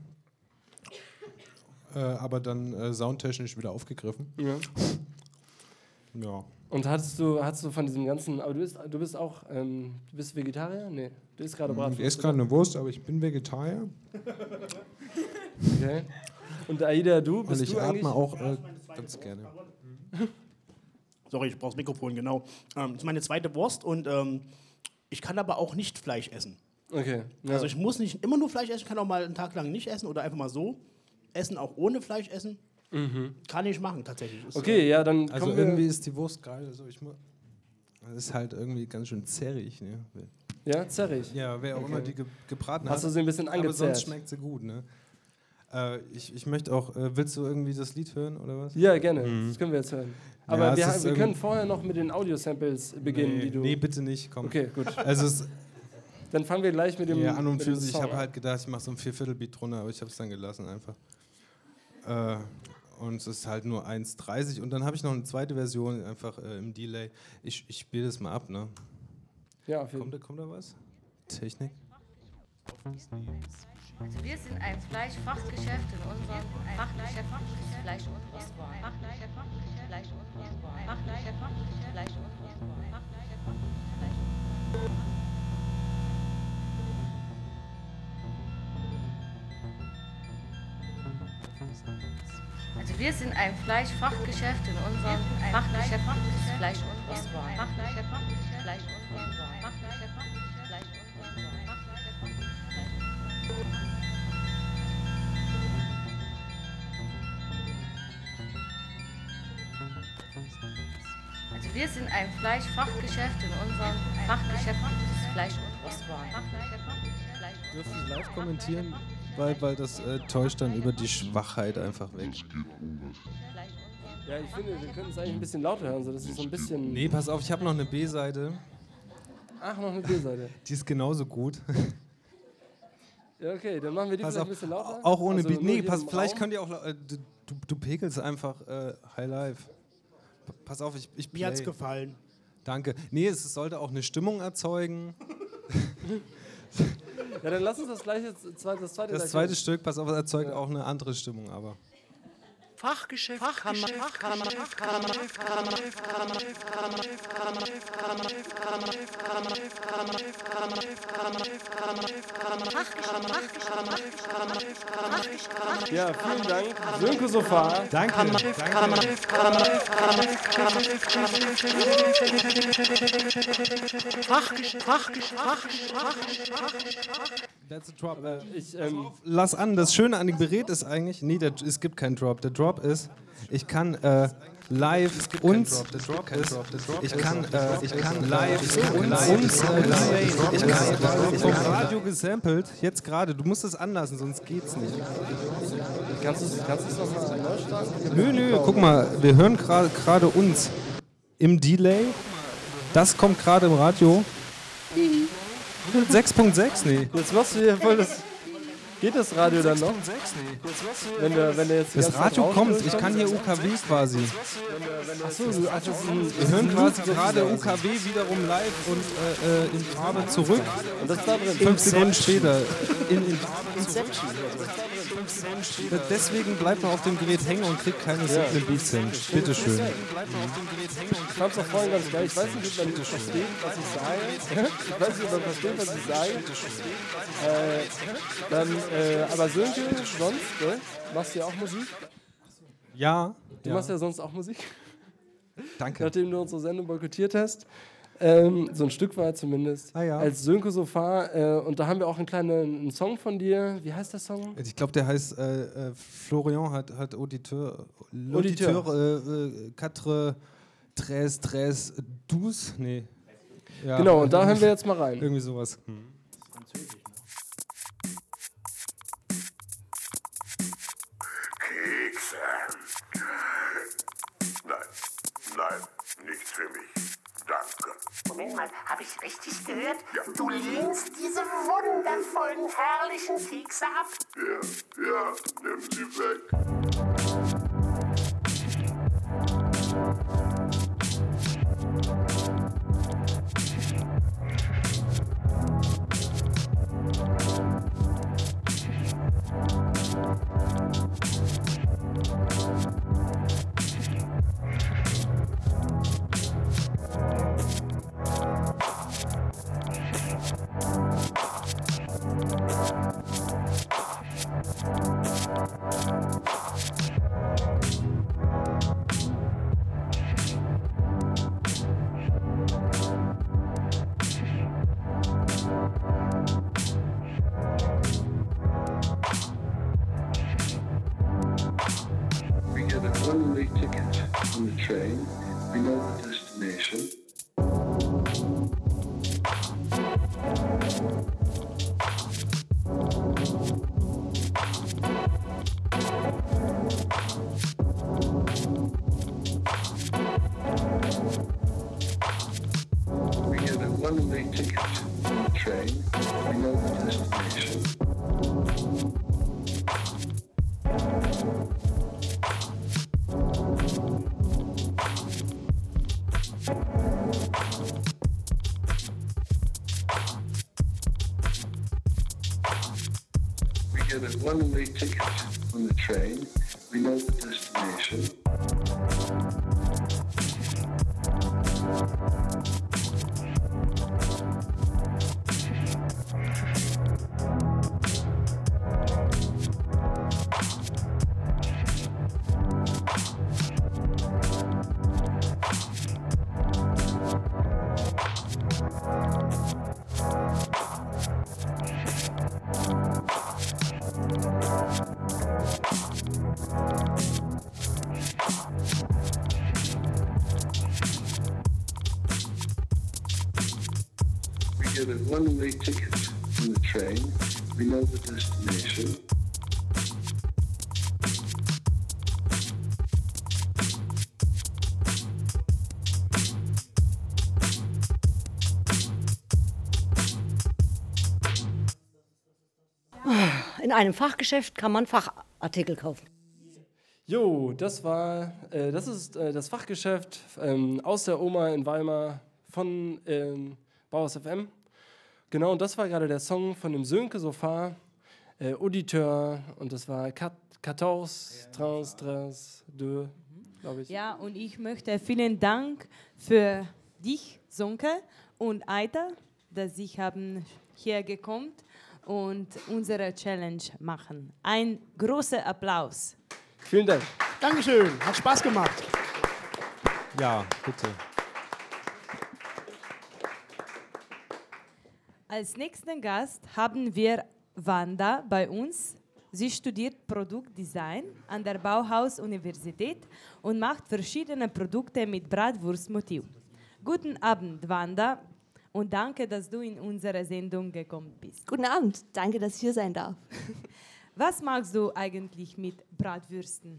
aber dann soundtechnisch wieder aufgegriffen. Ja. Ja. Und hast du von diesem ganzen, aber du bist auch, du bist Vegetarier? Nee, du isst gerade Bratwurst. Ich esse gerade eine Wurst, aber ich bin Vegetarier. Okay. Und Aida, du bist und ich du eigentlich? atme auch ganz gerne. Sorry, ich brauche das Mikrofon, genau. Das ist meine zweite Wurst und ich kann aber auch nicht Fleisch essen. Okay. Ja. Also ich muss nicht immer nur Fleisch essen, ich kann auch mal einen Tag lang nicht essen oder einfach mal so essen, auch ohne Fleisch essen. Kann ich machen, tatsächlich. Ist, okay, ja, dann also irgendwie ist die Wurst geil. Also das ist halt irgendwie ganz schön zerrig. Ne? Ja, zerrig? Ja, wer auch immer die gebraten hat. Hast du sie ein bisschen angezerrt? Aber sonst schmeckt sie gut, ne? Ich möchte auch, willst du irgendwie das Lied hören, oder was? Ja, gerne, das können wir jetzt hören. Aber ja, wir können vorher noch mit den Audio-Samples beginnen, die du... Nee, bitte nicht, komm. Okay, gut. Also dann fangen wir gleich mit dem... Ja, an und für sich, ich habe halt gedacht, ich mache so ein 4/4-Beat drunter, aber ich habe es dann gelassen einfach. Und es ist halt nur 1,30 und dann habe ich noch eine zweite Version, einfach im Delay. Ich spiele das mal ab, ne? Ja, auf jeden Fall. Kommt da was? Technik? Also wir sind ein Fleischfachgeschäft in unserem Fachgeschäft Fleisch und Wurstwaren. Fleisch und Wurstwaren. Fleisch und Wurstwaren. Also wir sind ein Fleischfachgeschäft in unserem Fachgeschäft Fleisch und Wurstwaren. Fleisch und Wurstwaren. Also wir sind ein Fleischfachgeschäft in unserem Fachgeschäft Fleisch und Wurstwaren. Dürfen Sie live kommentieren? Weil das täuscht dann über die Schwachheit einfach weg. Ja, ich finde, wir können es eigentlich ein bisschen lauter hören, so das ist so ein bisschen... Nee, pass auf, ich habe noch eine B-Seite. Ach, noch eine B-Seite. Die ist genauso gut. Ja, okay, dann machen wir die pass vielleicht auf, ein bisschen lauter. Auch ohne also Beat. Nee, vielleicht Raum. könnt ihr auch... Du pegelst einfach High Life. Pass auf, ich play. Mir hat's gefallen. Danke. Nee, es sollte auch eine Stimmung erzeugen. Ja, dann lass uns das zweite Das zweite Stück, pass auf, erzeugt auch eine andere Stimmung, aber... Fachgeschäft, Ja, vielen Dank. Sönke Sofan. Danke. That's a drop. Lass an, das Schöne an dem Gerät ist eigentlich, nee, es gibt keinen Drop. Der Drop ist, ich kann live uns, ich kann vom Radio gesampelt, jetzt gerade, du musst es anlassen, sonst geht's nicht. Kannst du es nochmal neu starten? Nö, guck mal, wir hören gerade uns im Delay, das kommt gerade im Radio. 6.6, nee. Jetzt machst du hier voll das... Geht das Radio dann noch? Wenn der jetzt Das Radio kommt, ich kann hier UKW quasi. Achso, wir hören quasi gerade UKW wiederum live und in Farbe zurück. Und das da drin. 5 Sekunden später. Inception. Deswegen bleibt man auf dem Gerät hängen und kriegt keine simplen Beats hin. Bitteschön. Ich fand's doch vorhin ganz geil. Ich weiß nicht, ob man versteht, was ich sage. Ich weiß nicht, ob man versteht, was ich sage. Aber Sönke, sonst, machst du ja auch Musik? Ja. Du machst ja sonst auch Musik? Danke. Nachdem du unsere Sendung boykottiert hast. So ein Stück weit zumindest. Als Sönke Sofa. Und da haben wir auch einen Song von dir. Wie heißt der Song? Ich glaube, der heißt Florian hat Auditeur. Quatre, tres, 12. Nee. Ja, genau, und da hören wir jetzt mal rein. Irgendwie sowas. Kekse. Nein, nichts für mich. Danke. Moment mal, habe ich richtig gehört? Ja. Du lehnst diese wundervollen, herrlichen Kekse ab? Ja, nimm sie weg. One-way ticket on the train. We know the destination. Get a one-way ticket on the train. We know the destination. In einem Fachgeschäft kann man Fachartikel kaufen. Jo, das ist das Fachgeschäft aus der Oma in Weimar von Bauhaus FM. Genau, und das war gerade der Song von dem Sönke Sofa, Auditeur, und das war 14, 2, glaube ich. Ja, und ich möchte vielen Dank für dich, Sönke, und Aida, dass Sie haben hier gekommen und unsere Challenge machen. Ein großer Applaus. Vielen Dank. Dankeschön, hat Spaß gemacht. Ja, bitte. Als nächsten Gast haben wir Wanda bei uns. Sie studiert Produktdesign an der Bauhaus-Universität und macht verschiedene Produkte mit Bratwurstmotiv. Guten Abend, Wanda, und danke, dass du in unsere Sendung gekommen bist. Guten Abend, danke, dass ich hier sein darf. Was magst du eigentlich mit Bratwürsten?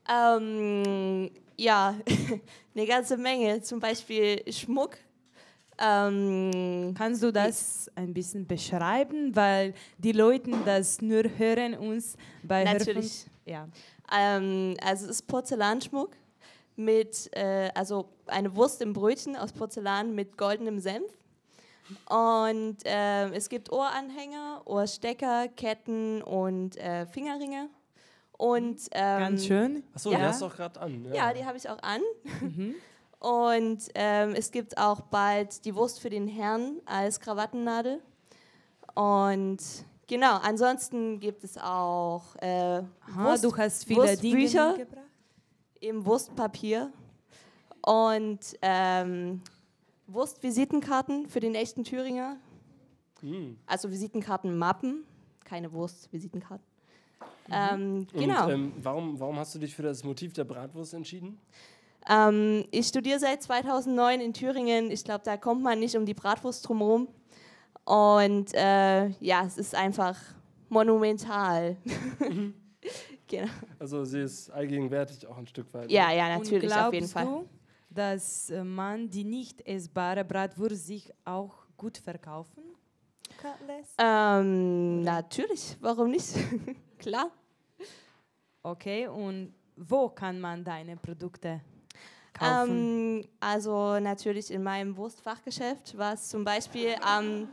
Ja, eine ganze Menge. Zum Beispiel Schmuck, Kannst du das ein bisschen beschreiben, weil die Leute das nur hören uns bei Natürlich. Ja. Also es ist Porzellanschmuck mit, also eine Wurst im Brötchen aus Porzellan mit goldenem Senf. Und es gibt Ohranhänger, Ohrstecker, Ketten und Fingerringe. Und, Ganz schön. Achso, die hast du auch gerade an. Ja, die habe ich auch an. Und es gibt auch bald die Wurst für den Herrn als Krawattennadel. Und genau, ansonsten gibt es auch du hast viele Dinge Wurstbücher mitgebracht? im Wurstpapier und Wurstvisitenkarten für den echten Thüringer. Also Visitenkartenmappen, keine Wurstvisitenkarten. Genau. Und, warum hast du dich für das Motiv der Bratwurst entschieden? Ich studiere seit 2009 in Thüringen. Ich glaube, da kommt man nicht um die Bratwurst drumherum. Und ja, es ist einfach monumental. Genau. Also sie ist allgegenwärtig auch ein Stück weit. Ja, ja, natürlich, auf jeden Fall. Glaubst du, dass man die nicht essbare Bratwurst sich auch gut verkaufen lässt? Natürlich, warum nicht? Klar. Okay, und wo kann man deine Produkte kaufen? Also natürlich in meinem Wurstfachgeschäft, was zum Beispiel am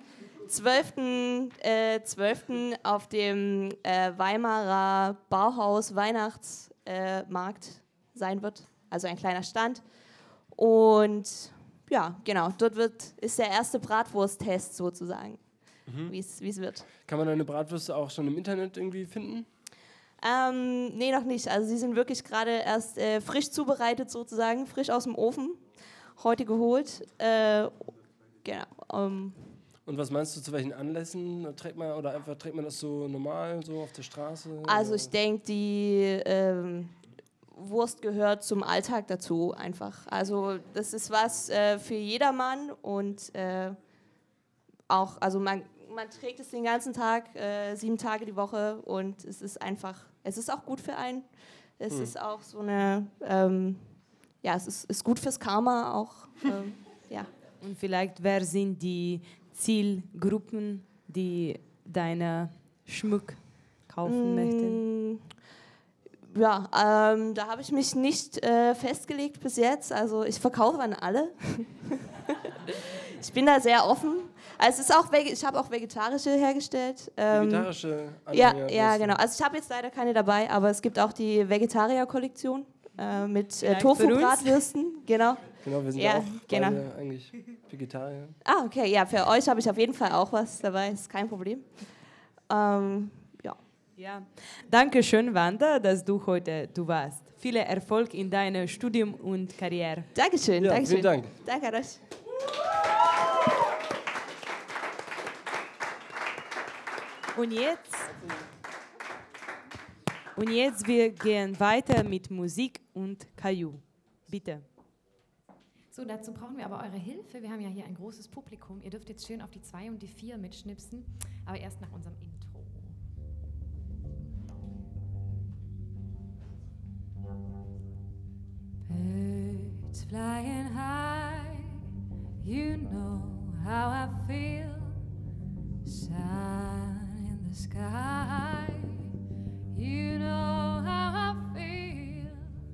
12.12. auf dem Weimarer Bauhaus Weihnachtsmarkt sein wird. Also ein kleiner Stand. Und ja, genau, dort ist der erste Bratwursttest sozusagen, wie es wird. Kann man deine Bratwürste auch schon im Internet irgendwie finden? Nee, noch nicht. Also sie sind wirklich gerade erst frisch zubereitet sozusagen, frisch aus dem Ofen, heute geholt. Genau. Und was meinst du, zu welchen Anlässen trägt man das so normal, so auf der Straße? Also ich denke, die Wurst gehört zum Alltag dazu einfach. Also das ist was für jedermann und auch, also man trägt es den ganzen Tag, 7 Tage die Woche und es ist auch gut für einen. Es ist auch so eine, ja, es ist gut fürs Karma auch, ja. Und vielleicht, wer sind die Zielgruppen, die deine Schmuck kaufen möchten? Ja, da habe ich mich nicht festgelegt bis jetzt. Also ich verkaufe an alle. Ich bin da sehr offen. Also es ist auch ich habe auch vegetarische hergestellt. Vegetarische Anhänger? Ja, genau. Also ich habe jetzt leider keine dabei, aber es gibt auch die Vegetarier-Kollektion mit Tofu-Bratwürsten. Genau. Genau, wir sind ja auch beide eigentlich Vegetarier. Ah, okay. Ja, für euch habe ich auf jeden Fall auch was dabei. Ist kein Problem. Ja. Danke schön, Wanda, dass du heute warst. Viel Erfolg in deinem Studium und Karriere. Dankeschön. Ja, Dankeschön. vielen Dank. Danke an euch. Und jetzt wir gehen weiter mit Musik und Caillou. Bitte. So, dazu brauchen wir aber eure Hilfe. Wir haben ja hier ein großes Publikum. Ihr dürft jetzt schön auf die 2 und die 4 mitschnipsen, aber erst nach unserem Intro. Birds flying high, you know how I feel. Sun in the sky, you know how I feel.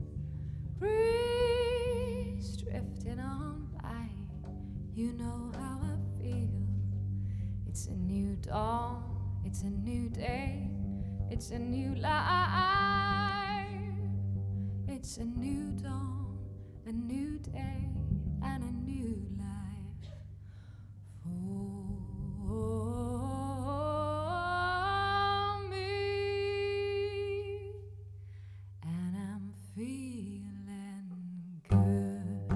Breeze drifting on by, you know how I feel. It's a new dawn, it's a new day, it's a new life. It's a new dawn, a new day, and a new life for me. And I'm feeling good.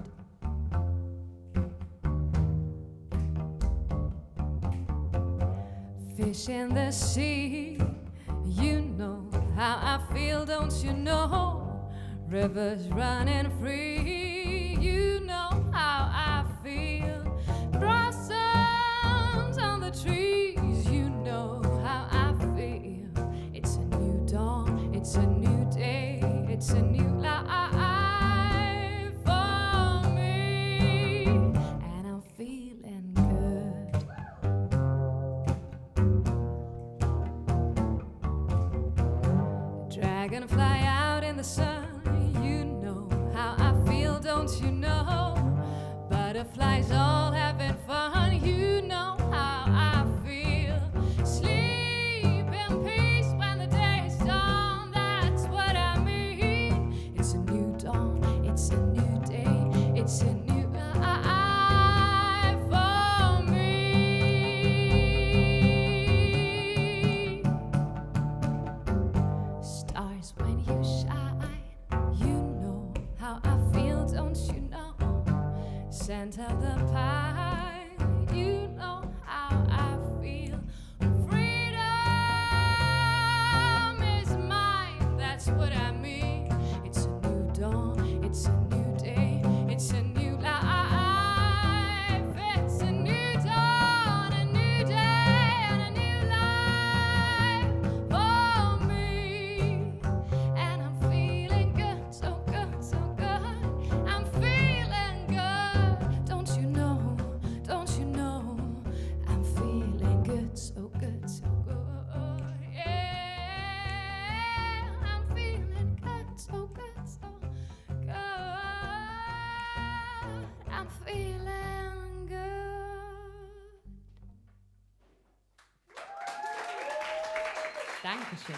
Fish in the sea, you know how I feel, don't you know? Rivers running free, you know how I feel. Blossoms on the trees, you know how I feel. It's a new dawn, it's a new day, it's a new life for me. And I'm feeling I gonna fly out in the sun? You know how I feel, don't you know? Butterflies all having fun, you know how I feel. Sleep in peace when the day is done, that's what I mean. It's a new dawn, it's a new day, it's a new life for me. Stars when you shine, you know how I feel, don't you know? Scent of the pine, you know how I feel. Freedom is mine, that's what I mean. It's a new dawn, it's a new day, it's a new life. It's a new dawn, a new day, and a new life for me. And I'm feeling good, so good, so good. I'm feeling good. Don't you know, I'm feeling good, so good, so good. Yeah, I'm feeling good, so good, so good. I'm feeling good. Dankeschön.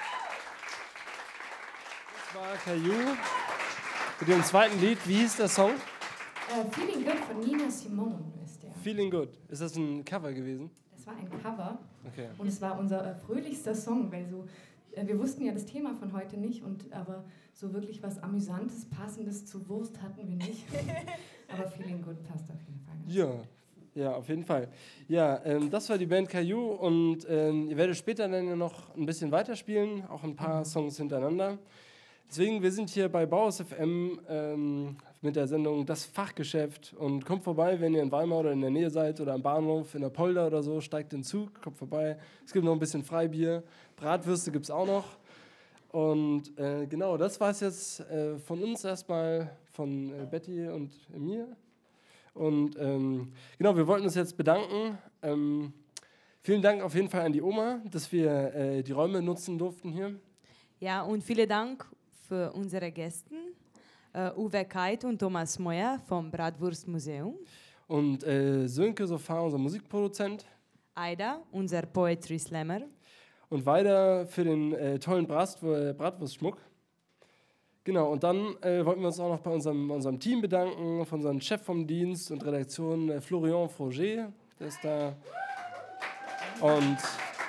Das war Caillou mit dem zweiten Lied. Wie hieß der Song? Feeling Good von Nina Simone ist der. Feeling Good. Ist das ein Cover gewesen? Das war ein Cover. Okay. Und es war unser fröhlichster Song, weil so, wir wussten ja das Thema von heute nicht, aber so wirklich was Amüsantes, Passendes zu Wurst hatten wir nicht. Aber Feeling Good passt auf jeden Fall. Ja, auf jeden Fall. Ja, das war die Band Caillou und ihr werdet später dann ja noch ein bisschen weiterspielen, auch ein paar Songs hintereinander. Deswegen, wir sind hier bei Bauhaus FM mit der Sendung Das Fachgeschäft und kommt vorbei, wenn ihr in Weimar oder in der Nähe seid oder am Bahnhof, in der Polder oder so, steigt in den Zug, kommt vorbei. Es gibt noch ein bisschen Freibier, Bratwürste gibt es auch noch. Und genau, das war es jetzt von uns erstmal, von Betty und mir. Und genau, wir wollten uns jetzt bedanken. Vielen Dank auf jeden Fall an die Oma, dass wir die Räume nutzen durften hier. Ja, und vielen Dank für unsere Gäste, Uwe Keit und Thomas Moyer vom Bratwurstmuseum. Und Sönke Sofar, unser Musikproduzent. Aida, unser Poetry Slammer. Und weiter für den tollen Bratwurstschmuck. Genau, und dann wollten wir uns auch noch bei unserem Team bedanken, von unserem Chef vom Dienst und Redaktion Florian Froger, der ist da. Und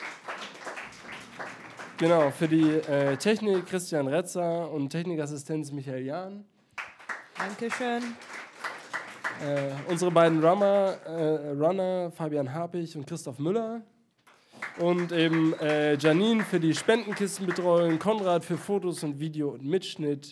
genau, für die Technik Christian Retzer und Technikassistenz Michael Jahn. Dankeschön. Unsere beiden Runner Fabian Harpich und Christoph Müller. Und eben Janine für die Spendenkistenbetreuung, Konrad für Fotos und Video und Mitschnitt,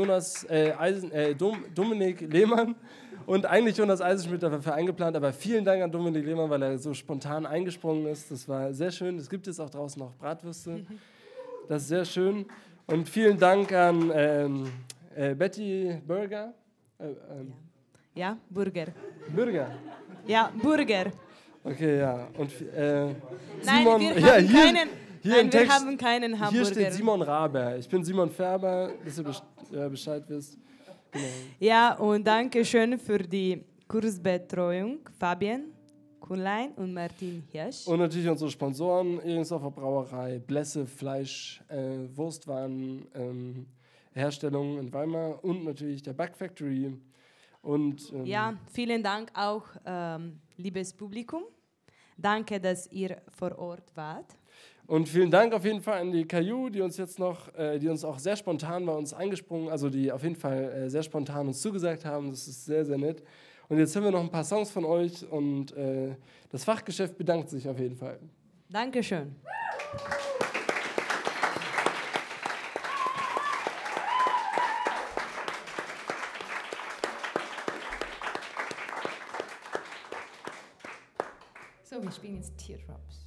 Dominik Lehmann und eigentlich Jonas Eisenschmidt dafür eingeplant, aber vielen Dank an Dominik Lehmann, weil er so spontan eingesprungen ist. Das war sehr schön. Es gibt jetzt auch draußen noch Bratwürste. Das ist sehr schön. Und vielen Dank an Betty Burger. Ja, Burger. Burger? Ja, Burger. Okay, ja. Und Nein, Simon, wir haben keinen Hamburger. Hier steht Simon Raber. Ich bin Simon Färber, dass ihr Bescheid wisst. Genau. Ja, und danke schön für die Kursbetreuung, Fabian Kuhnlein und Martin Hirsch. Und natürlich unsere Sponsoren, Ehringsdorfer Brauerei, Blässe, Fleisch, Wurstwaren, Herstellung in Weimar und natürlich der Back Factory. Und, ja, vielen Dank auch, liebes Publikum. Danke, dass ihr vor Ort wart. Und vielen Dank auf jeden Fall an die Caillou, die uns jetzt noch, die uns auch sehr spontan bei uns eingesprungen, also die auf jeden Fall sehr spontan uns zugesagt haben. Das ist sehr, sehr nett. Und jetzt hören wir noch ein paar Songs von euch und das Fachgeschäft bedankt sich auf jeden Fall. Dankeschön. So, wir spielen jetzt Teardrops.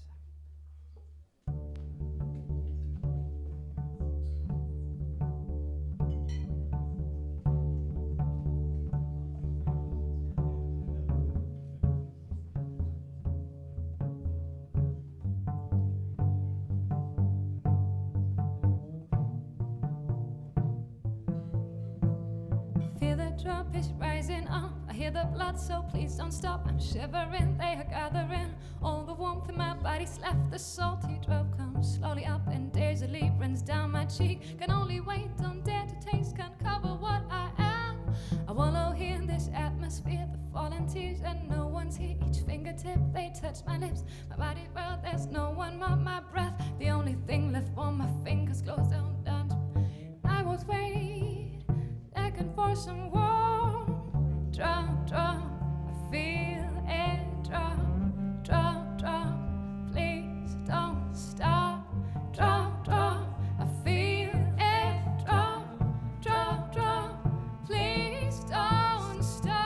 Feel the drop is rising up. I hear the blood, so please don't stop. I'm shivering, they are gathering. All the warmth in my body's left. The salty drop comes slowly up and dazedly runs down my cheek. Can only wait, don't dare to taste. Can't cover what I am. I wallow here in this atmosphere. The falling tears and no one's here. Each fingertip, they touch my lips. My body whirl, there's no one but my breath. The only thing left on my fingers closed down. I was wait, looking for some warm drop, drop. I feel it drop, drop, drop. Please don't stop, drop, drop. I feel it drop, drop, drop. Please don't stop.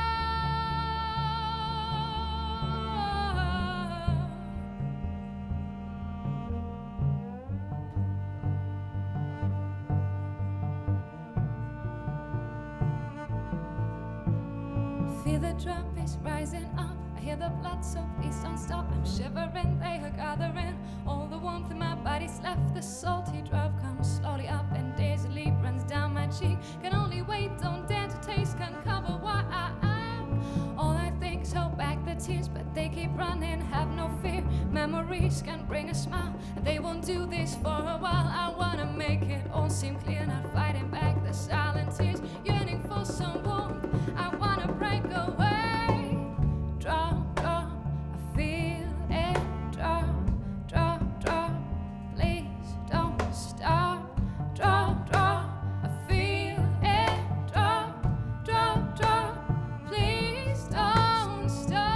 Feel the drop is rising up. I hear the blood, so please don't stop. I'm shivering, they are gathering. All the warmth in my body's left. The salty drop comes slowly up and dazedly runs down my cheek. Can only wait, don't dare to taste. Can't cover what I am. All I think is hold back the tears, but they keep running. Have no fear. Memories can bring a smile, and they won't do this for a while. I wanna make it all seem clear, not fighting back the silent tears, yearning for some warmth. I wanna break away. Drop, drop, I feel it. Drop, drop, drop. Please don't stop. Drop, drop, I feel it. Drop, drop, drop. Please don't stop.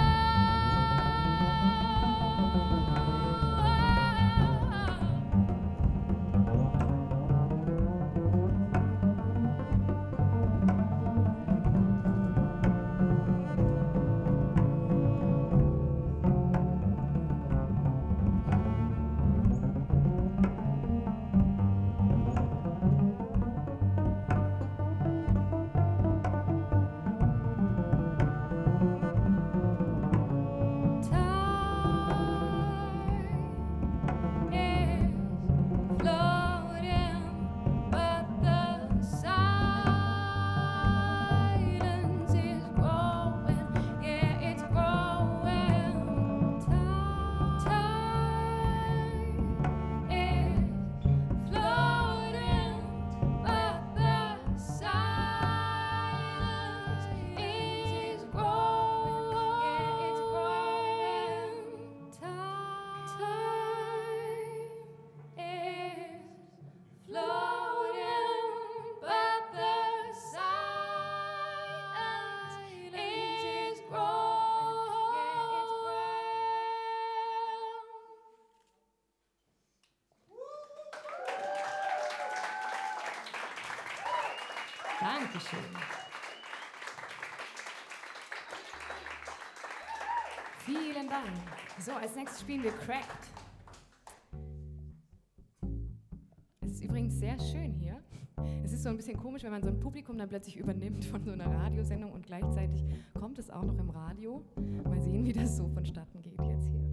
Dankeschön. Vielen Dank. So, als nächstes spielen wir Cracked. Es ist übrigens sehr schön hier. Es ist so ein bisschen komisch, wenn man so ein Publikum dann plötzlich übernimmt von so einer Radiosendung und gleichzeitig kommt es auch noch im Radio. Mal sehen, wie das so vonstatten geht jetzt hier.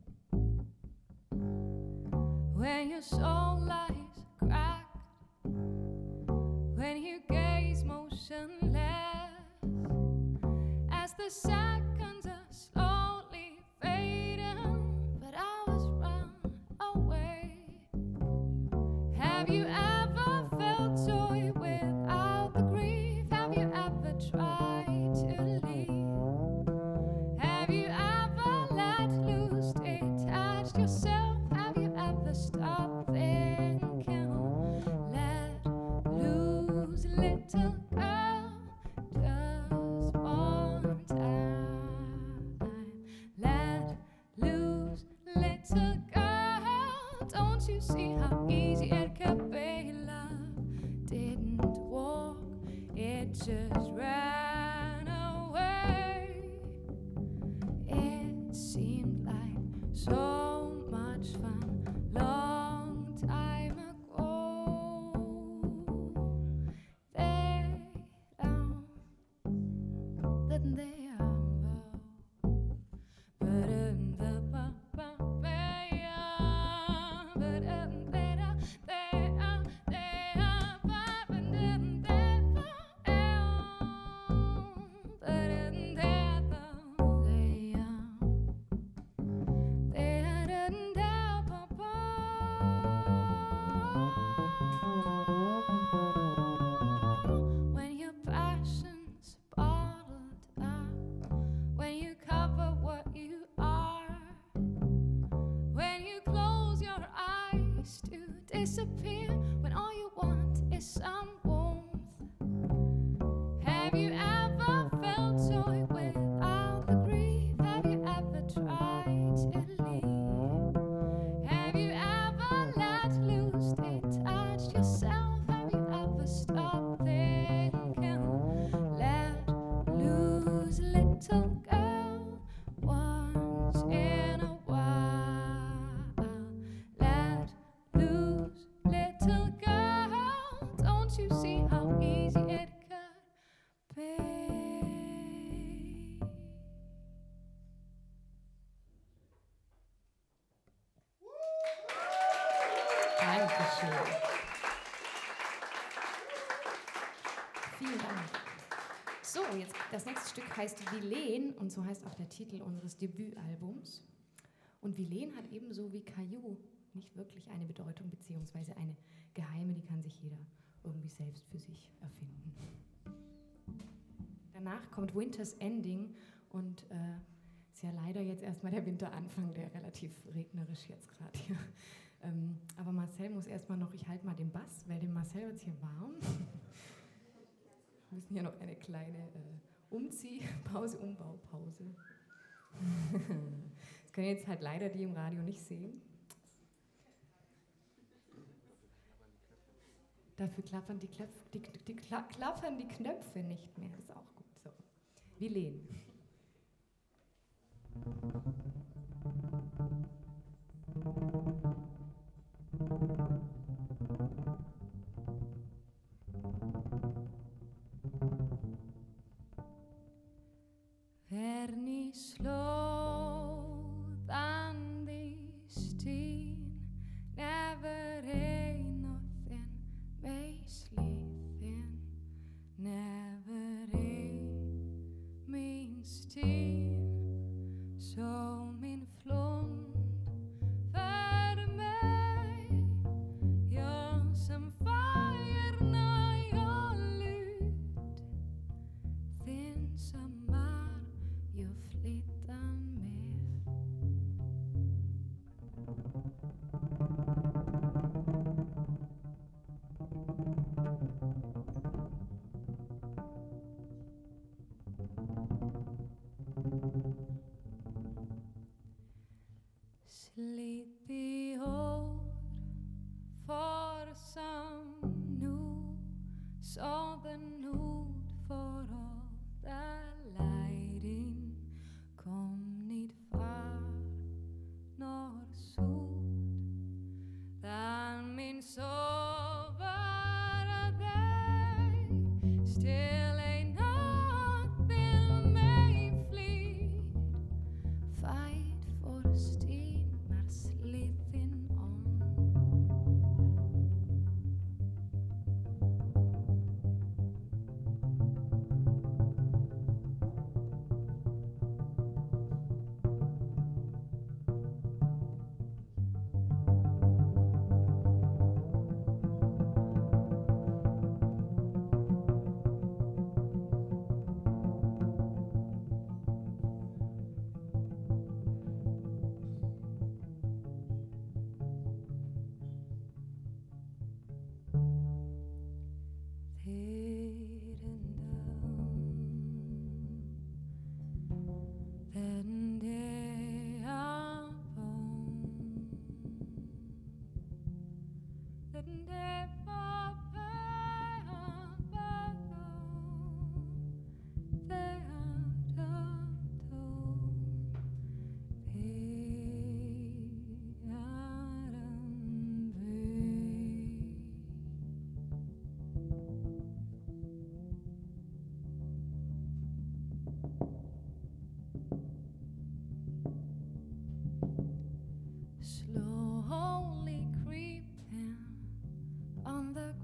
When your soul lies cracked, when you gaze motionless, as the seconds are slowly fading, but hours run away. Have you ever felt joy without the grief? Have you ever tried to leave? Have you ever let loose, detached yourself? Have you ever stopped thinking? Let loose, little girl, just one time. Let loose, little girl. Don't you see how easy it could be? Love didn't walk, it just ran away. It seemed like so much fun, long time ago. They don't, didn't they? disappear when all you want is some warmth. Have you ever felt joy without the grief? Have you ever tried to leave? Have you ever let loose, detached yourself? Have you ever stopped thinking? Let loose, little girl, once in a while. Let loose, little girl, don't you see how easy it could be? Dankeschön. Vielen Dank. So, jetzt das nächste Stück heißt Vilain und so heißt auch der Titel unseres Debütalbums. Und Vilain hat ebenso wie Caillou nicht wirklich eine Bedeutung beziehungsweise eine geheime, die kann sich jeder irgendwie selbst für sich erfinden. Danach kommt Winter's Ending und ist ja leider jetzt erstmal der Winteranfang, der relativ regnerisch jetzt gerade hier. Aber Marcel muss erstmal noch, ich halte mal den Bass, weil dem Marcel wird es hier warm. Wir müssen hier noch eine kleine Umziehpause, Umbaupause. Das können jetzt halt leider die im Radio nicht sehen. Dafür klappern die Knöpfe nicht mehr, das ist auch gut so. Vilain. Verni slow than this teen, never ain't nothing may sleep in, never ain't means teen, so min flund för mig, jag som färgerna jag lut, din sommar jag flyttar med. Sleepy old for some new, saw the nude for all the lighting, kom ned far norr sot, den min sover dig, still ain't nothing may flee, fight for steam are slithin on. Then day upon, then day papa bago, they are told, slowly creeping on the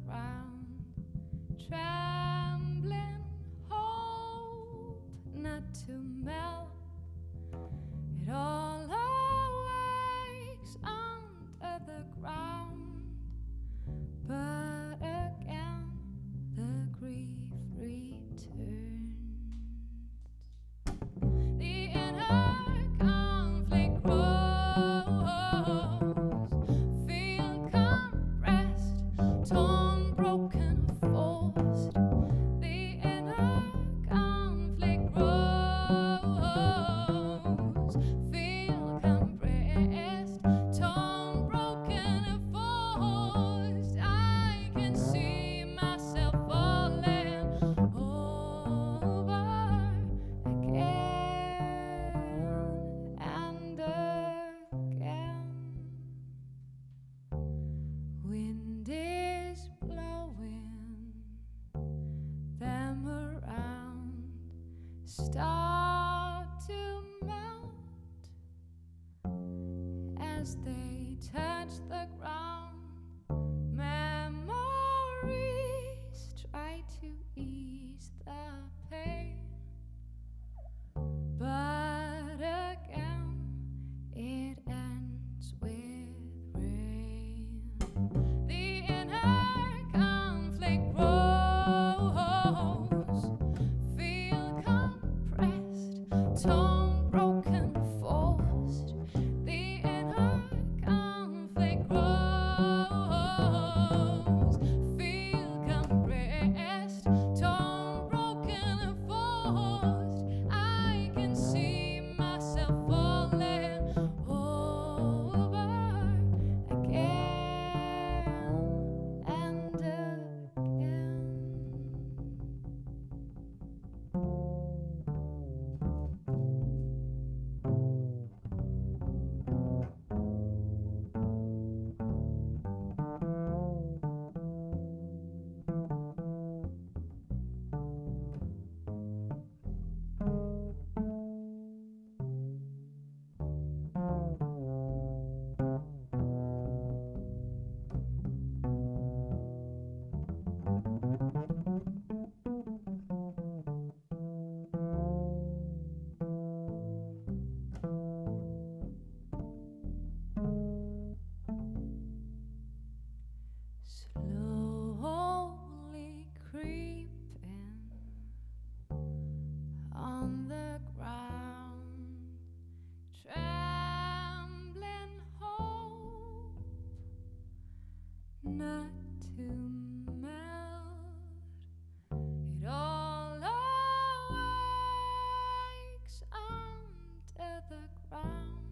start to melt as they touch the ground. Memories try to ease the pain, but again it ends with rain. The inner conflict grows, feel compressed, torn, broken, forced. The inner conflict grows, feel compressed, torn, broken, and forced. I can see myself falling over again and again. Slowly creeping on the ground, trembling hope not to melt. It all awakes under the ground,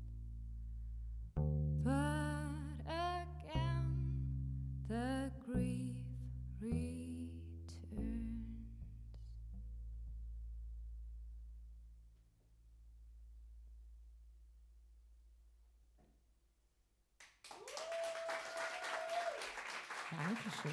but again the grief returns. Dankeschön.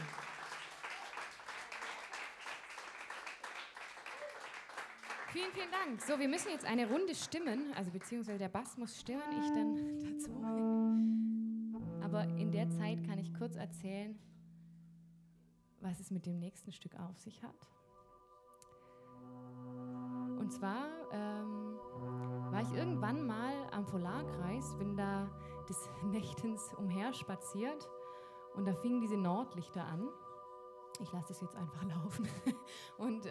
Vielen, vielen Dank. So, wir müssen jetzt eine Runde stimmen, also beziehungsweise der Bass muss stimmen, ich dann dazu. Aber in der Zeit kann ich kurz erzählen, was es mit dem nächsten Stück auf sich hat. Und zwar war ich irgendwann mal am Polarkreis, bin da des Nächtens umherspaziert und da fingen diese Nordlichter an. Ich lasse das jetzt einfach laufen. Und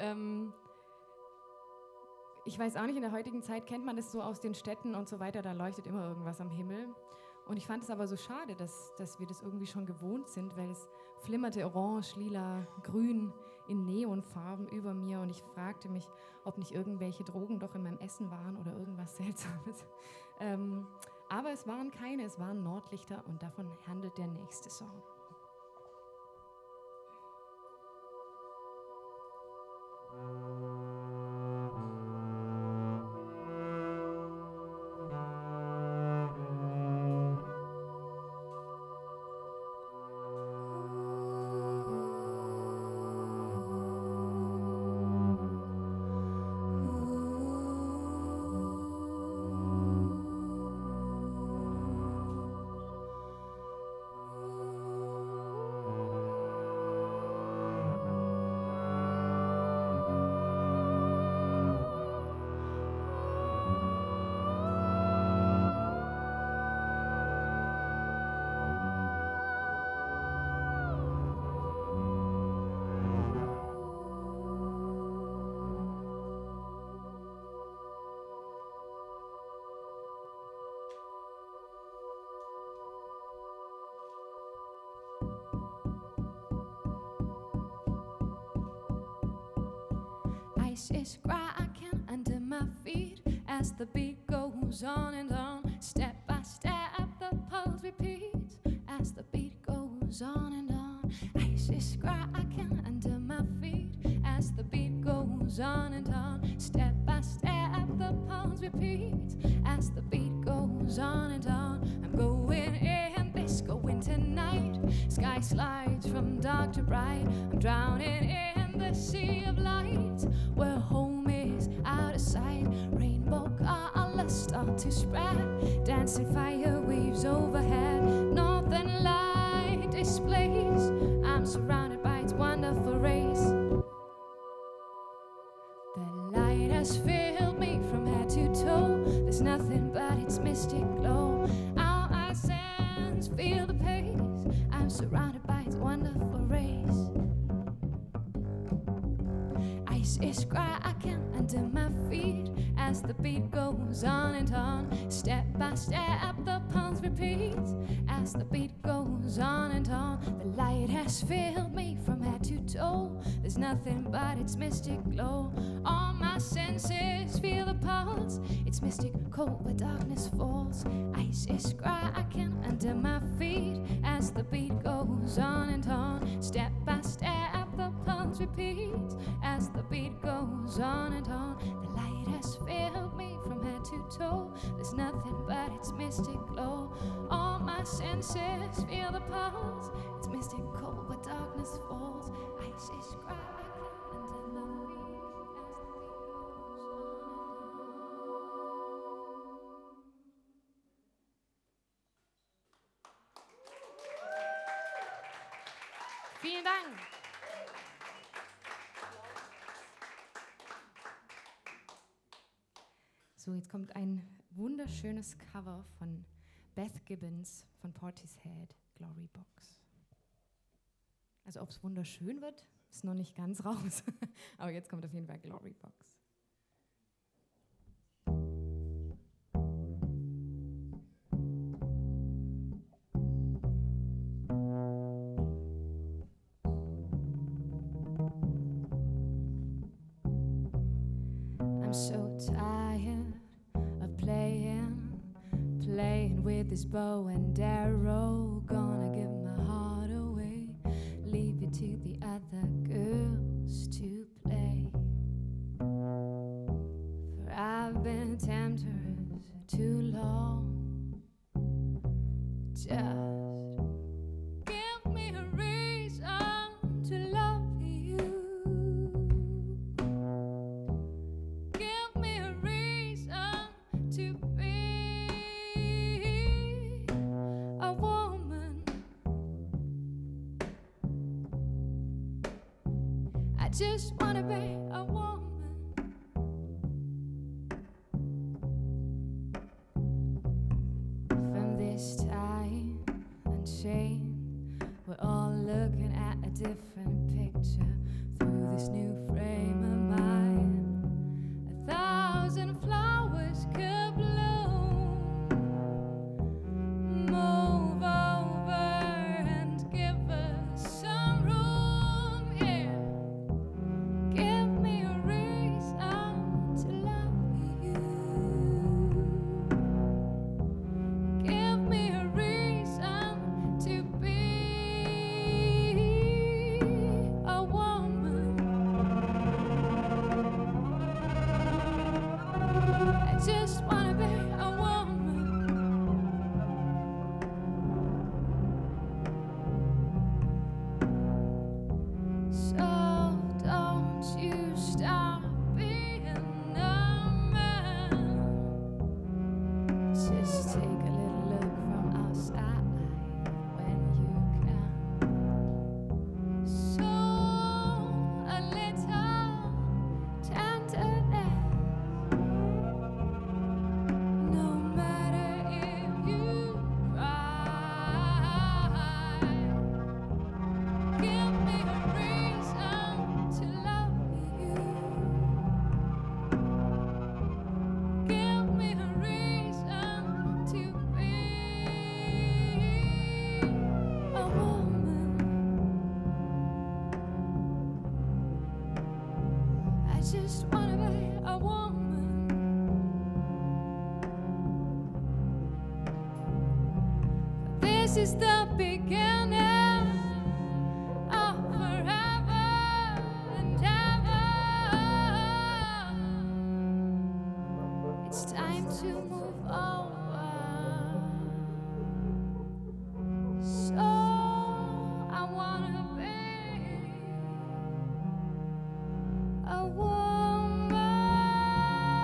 ich weiß auch nicht, in der heutigen Zeit kennt man das so aus den Städten und so weiter, da leuchtet immer irgendwas am Himmel. Und ich fand es aber so schade, dass wir das irgendwie schon gewohnt sind, weil es flimmerte orange, lila, grün in Neonfarben über mir und ich fragte mich, ob nicht irgendwelche Drogen doch in meinem Essen waren oder irgendwas Seltsames. Aber es waren keine, es waren Nordlichter und davon handelt der nächste Song. Ice is cracking under my feet as the beat goes on and on. Step by step, the pulse repeats as the beat goes on and on. Ice is cracking under my feet as the beat goes on and on. Step by step, the pulse repeats as the beat goes on and on. I'm going in disco winter night. Sky slides from dark to bright. I'm drowning in the sea of light where home is. of sight. Rainbow colors start to spread, dancing fire waves overhead. Northern light displays, I'm surrounded by its wonderful rays. The light has filled me from head to toe. There's nothing but its mystic glow. Our eyes sense, feel the pace. I'm surrounded by its wonderful rays. Ice is cracking under my feet as the beat goes on and on. Step by step, the pulse repeats as the beat goes on and on. The light has filled me from head to toe. There's nothing but its mystic glow. All my senses feel the pulse. It's mystic cold where darkness falls. Ice is cracking under my feet as the beat goes on and on. Step by step, the pulse repeats as the beat goes on and on. The light has filled me from head to toe. There's nothing but its mystic glow. All my senses feel the pulse. It's mystic cold where darkness falls. Ice is cracking under my feet as the beat goes on. Vielen Dank. So, jetzt kommt ein wunderschönes Cover von Beth Gibbons von Portishead, Glory Box. Also ob es wunderschön wird, ist noch nicht ganz raus. Aber jetzt kommt auf jeden Fall Glory Box. I'm so tired of playing with this bow and arrow. Gonna give my heart away, leave it to the other girls to play. For I've been temptress too long. Just give me a reason to love you. Give me a reason to be a woman. I just wanna be a woman. From this time unchained, we're all looking at a different picture through this new frame of mind. 1,000 flowers could bloom. Move over and give us some room, yeah. Give me a reason to love you. Give me a reason to be a woman. I just wanna be a woman. So don't you stop being a man. Just take a little look from outside when you can. So a little tenderness. No matter if you cry, give me a reason to love you. Give me a reason to be a woman. I just wanna be a woman. This is the beginning of forever and ever. It's time to move over. So I wanna be a woman.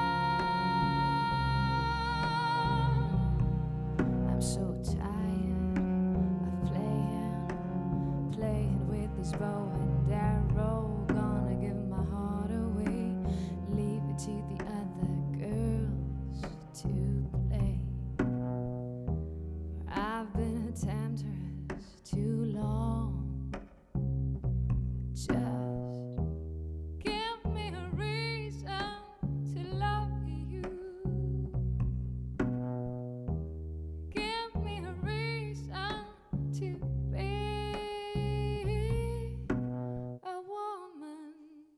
this bow and arrow, gonna give my heart away, leave it to the other girls to play. I've been a temptress too long. Just give me a reason to love you. Give me a reason to be a woman.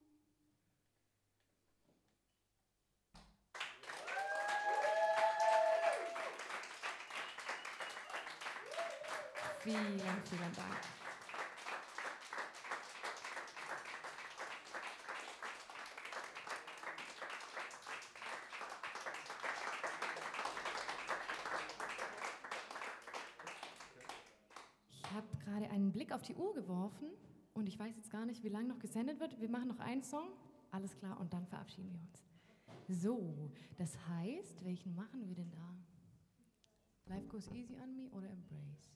Vielen, vielen Dank. Ich habe gerade einen Blick auf die Uhr geworfen und ich weiß jetzt gar nicht, wie lange noch gesendet wird. Wir machen noch einen Song, alles klar, und dann verabschieden wir uns. So, das heißt, welchen machen wir denn da? Life Goes Easy on Me oder Embrace?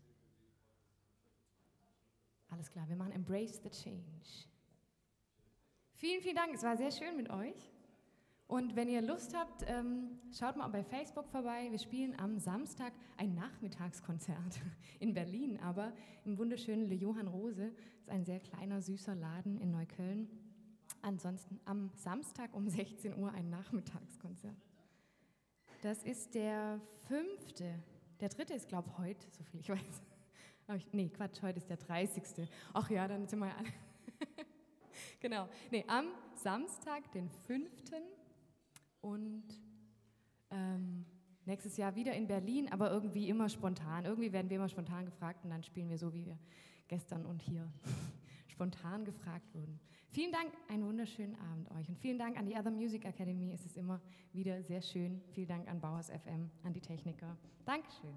Alles klar, wir machen Embrace the Change. Vielen, vielen Dank, es war sehr schön mit euch. Und wenn ihr Lust habt, schaut mal bei Facebook vorbei. Wir spielen am Samstag ein Nachmittagskonzert in Berlin, aber im wunderschönen Le Johann Rose. Das ist ein sehr kleiner, süßer Laden in Neukölln. Ansonsten am Samstag um 16 Uhr ein Nachmittagskonzert. Das ist der 5. Der 3. ist, glaube ich, heute, so viel ich weiß. Nee, Quatsch, heute ist der 30. Ach ja, dann sind wir ja alle. Genau. Nee, am Samstag, den 5. Und nächstes Jahr wieder in Berlin, aber irgendwie immer spontan. Irgendwie werden wir immer spontan gefragt und dann spielen wir so, wie wir gestern und hier spontan gefragt wurden. Vielen Dank, einen wunderschönen Abend euch und vielen Dank an die Other Music Academy. Es ist immer wieder sehr schön. Vielen Dank an Bauhaus FM, an die Techniker. Dankeschön.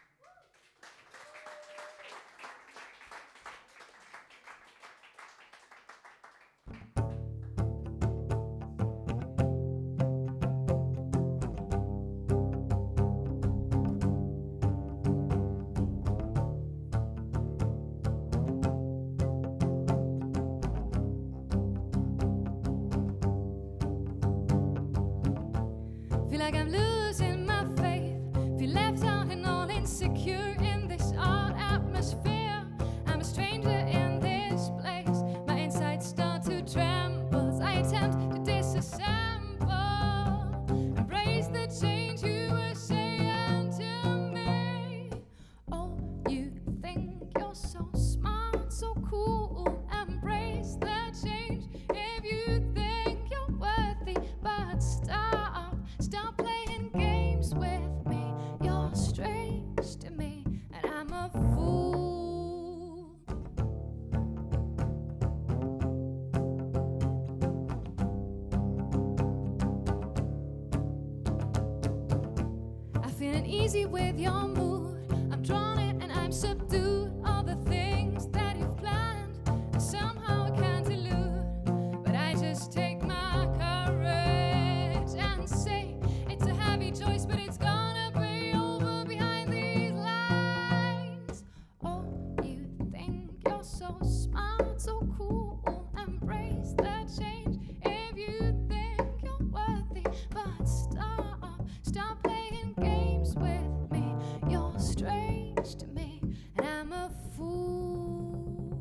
Feel like I'm losing my faith, feel left out and all insecure in this odd atmosphere. I'm a stranger in this place, my insides start to tremble as I attempt to disassemble. Embrace the change you were saying to me. Oh, you think you're so smart, so cool. Embrace the change if you think you're worthy, but stop playing games with me. You're strange to me, and I'm a fool. I feel uneasy with your mood. I'm drawn in and I'm subdued. All the things that you've planned, somehow I can't elude. But I just take my courage and say it's a heavy choice, but it's gonna be over behind these lines. Oh, you think you're so smart, so cool. Embrace the change if you think you're worthy, but stop playing games with me. You're strange to me, and I'm a fool.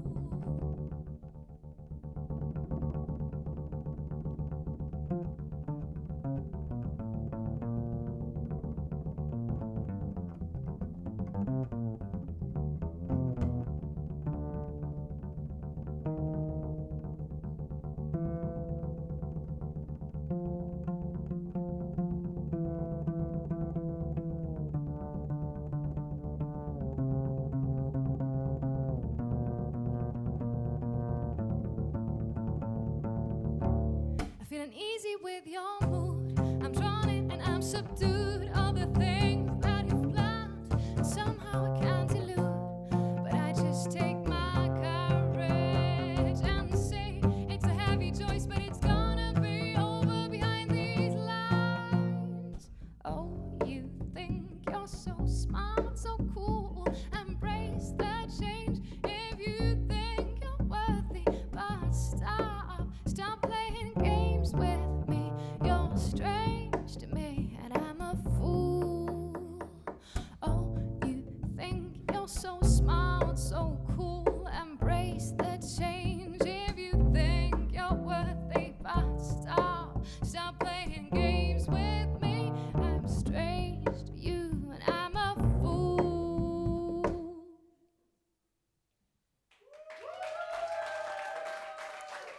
I feel uneasy with your mood. I'm drawn in and I'm subdued. All the things that you've planned, somehow I can't elude. But I just take my courage and say it's a heavy choice, but it's gonna be over behind these lines. Oh, you think you're so smart, so cool. Embrace the change if you think you're worthy.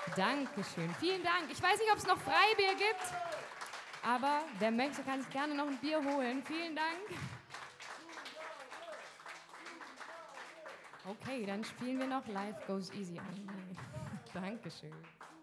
Dankeschön, vielen Dank. Ich weiß nicht, ob es noch Freibier gibt, aber wer möchte, kann sich gerne noch ein Bier holen. Vielen Dank. Okay, dann spielen wir noch Life Goes Easy on Me. Dankeschön.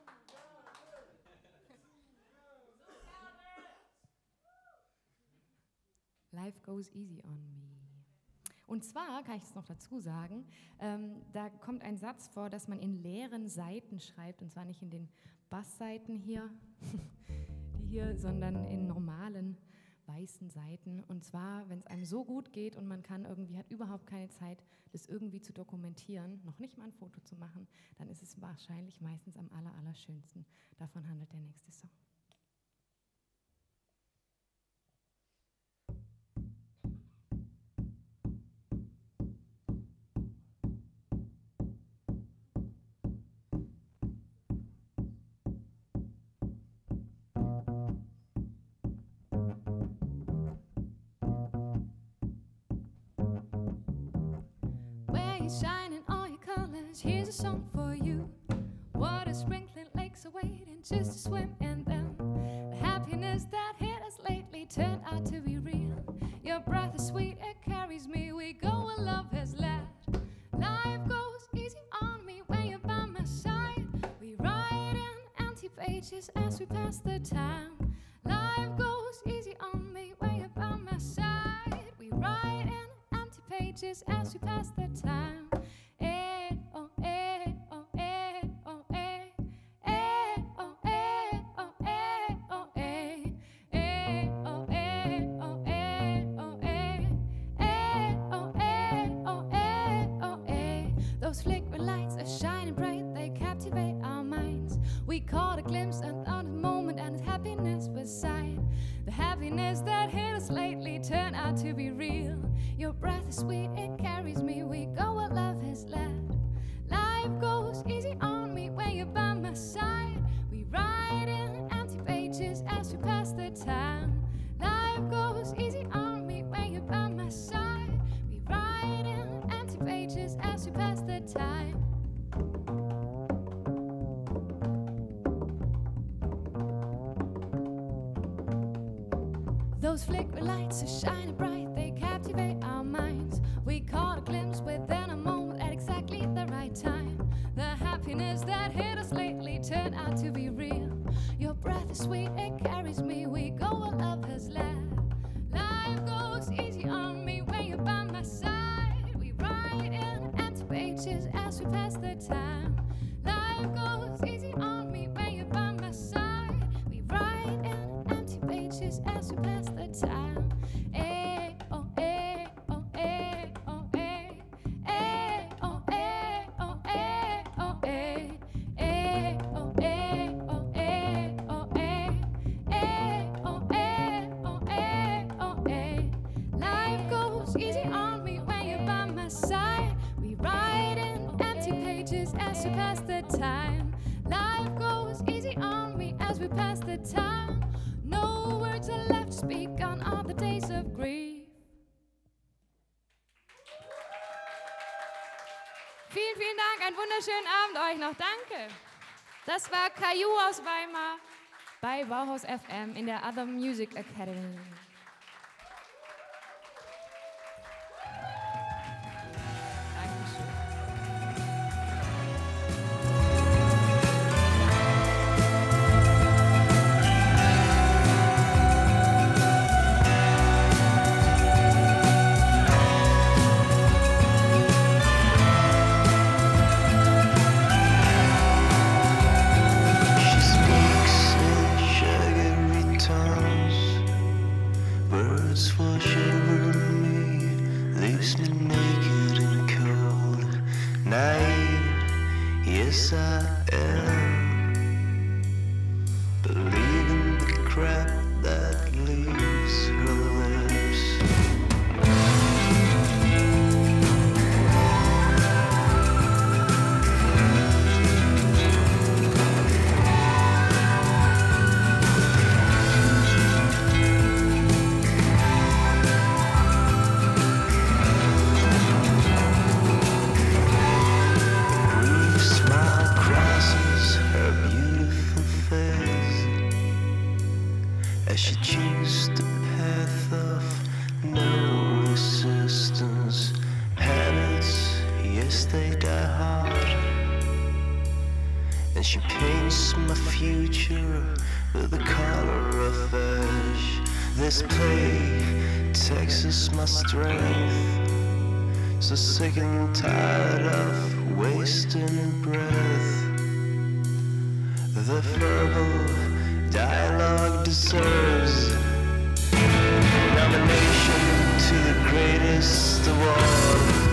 Life Goes Easy on Me. Und zwar, kann ich es noch dazu sagen, da kommt ein Satz vor, dass man in leeren Seiten schreibt, und zwar nicht in den Bassseiten hier, die hier, sondern in normalen weißen Seiten. Und zwar, wenn es einem so gut geht und man hat überhaupt keine Zeit, das irgendwie zu dokumentieren, noch nicht mal ein Foto zu machen, dann ist es wahrscheinlich meistens am allerschönsten. Davon handelt der nächste Song. Shining all your colors, here's a song for you. Water sprinkling lakes are waiting just to swim in them. The happiness that hit us lately turned out to be real. Your breath is sweet, it carries me, we go where love has led. Life goes easy on me when you're by my side. We write in empty pages as we pass the time. Life goes easy on me when you're by my side. We write in empty pages as we pass the time. Those flickering lights are shining bright, they captivate our minds. We caught a glimpse of the moment and happiness beside. The happiness that hit us lately turned out to be real. Your breath is sweet, it carries me, we go where love has led. Life goes easy on me when you're by my side. We write in empty pages as we pass the time. Life goes easy on me when you're by my side. We write in empty pages as we pass the time. Those flickering lights are shining bright, they captivate our minds. We caught a glimpse within a moment at exactly the right time. The happiness that hit us lately turned out to be real. Your breath is sweet, it carries me, we go where love has led. Life goes easy on me when you're by my side. We write in empty pages as we pass the time. Life goes easy on me when you're by my side. We write in empty pages as we pass the time. Eh, oh, eh, oh, eh, oh, eh. Eh, oh, eh, oh, eh, oh, eh. Eh, oh, eh, oh, eh, oh, eh. Eh, oh, eh, oh, eh, oh, eh. Life goes easy on me when you're by my side. We write in empty pages as we pass the time. Life goes easy on me as we pass the time. No words are left to speak on all the days of grief. Vielen, vielen Dank. Einen wunderschönen Abend euch noch. Danke. Das war Caillou aus Weimar bei Bauhaus FM in der Other Music Academy. Yes, I am believing the crap that leaves her lips. Her they die hard. And she paints my future with the color of ash. This plague takes us my strength. So sick and tired of wasting breath. The verbal dialogue deserves nomination to the greatest award.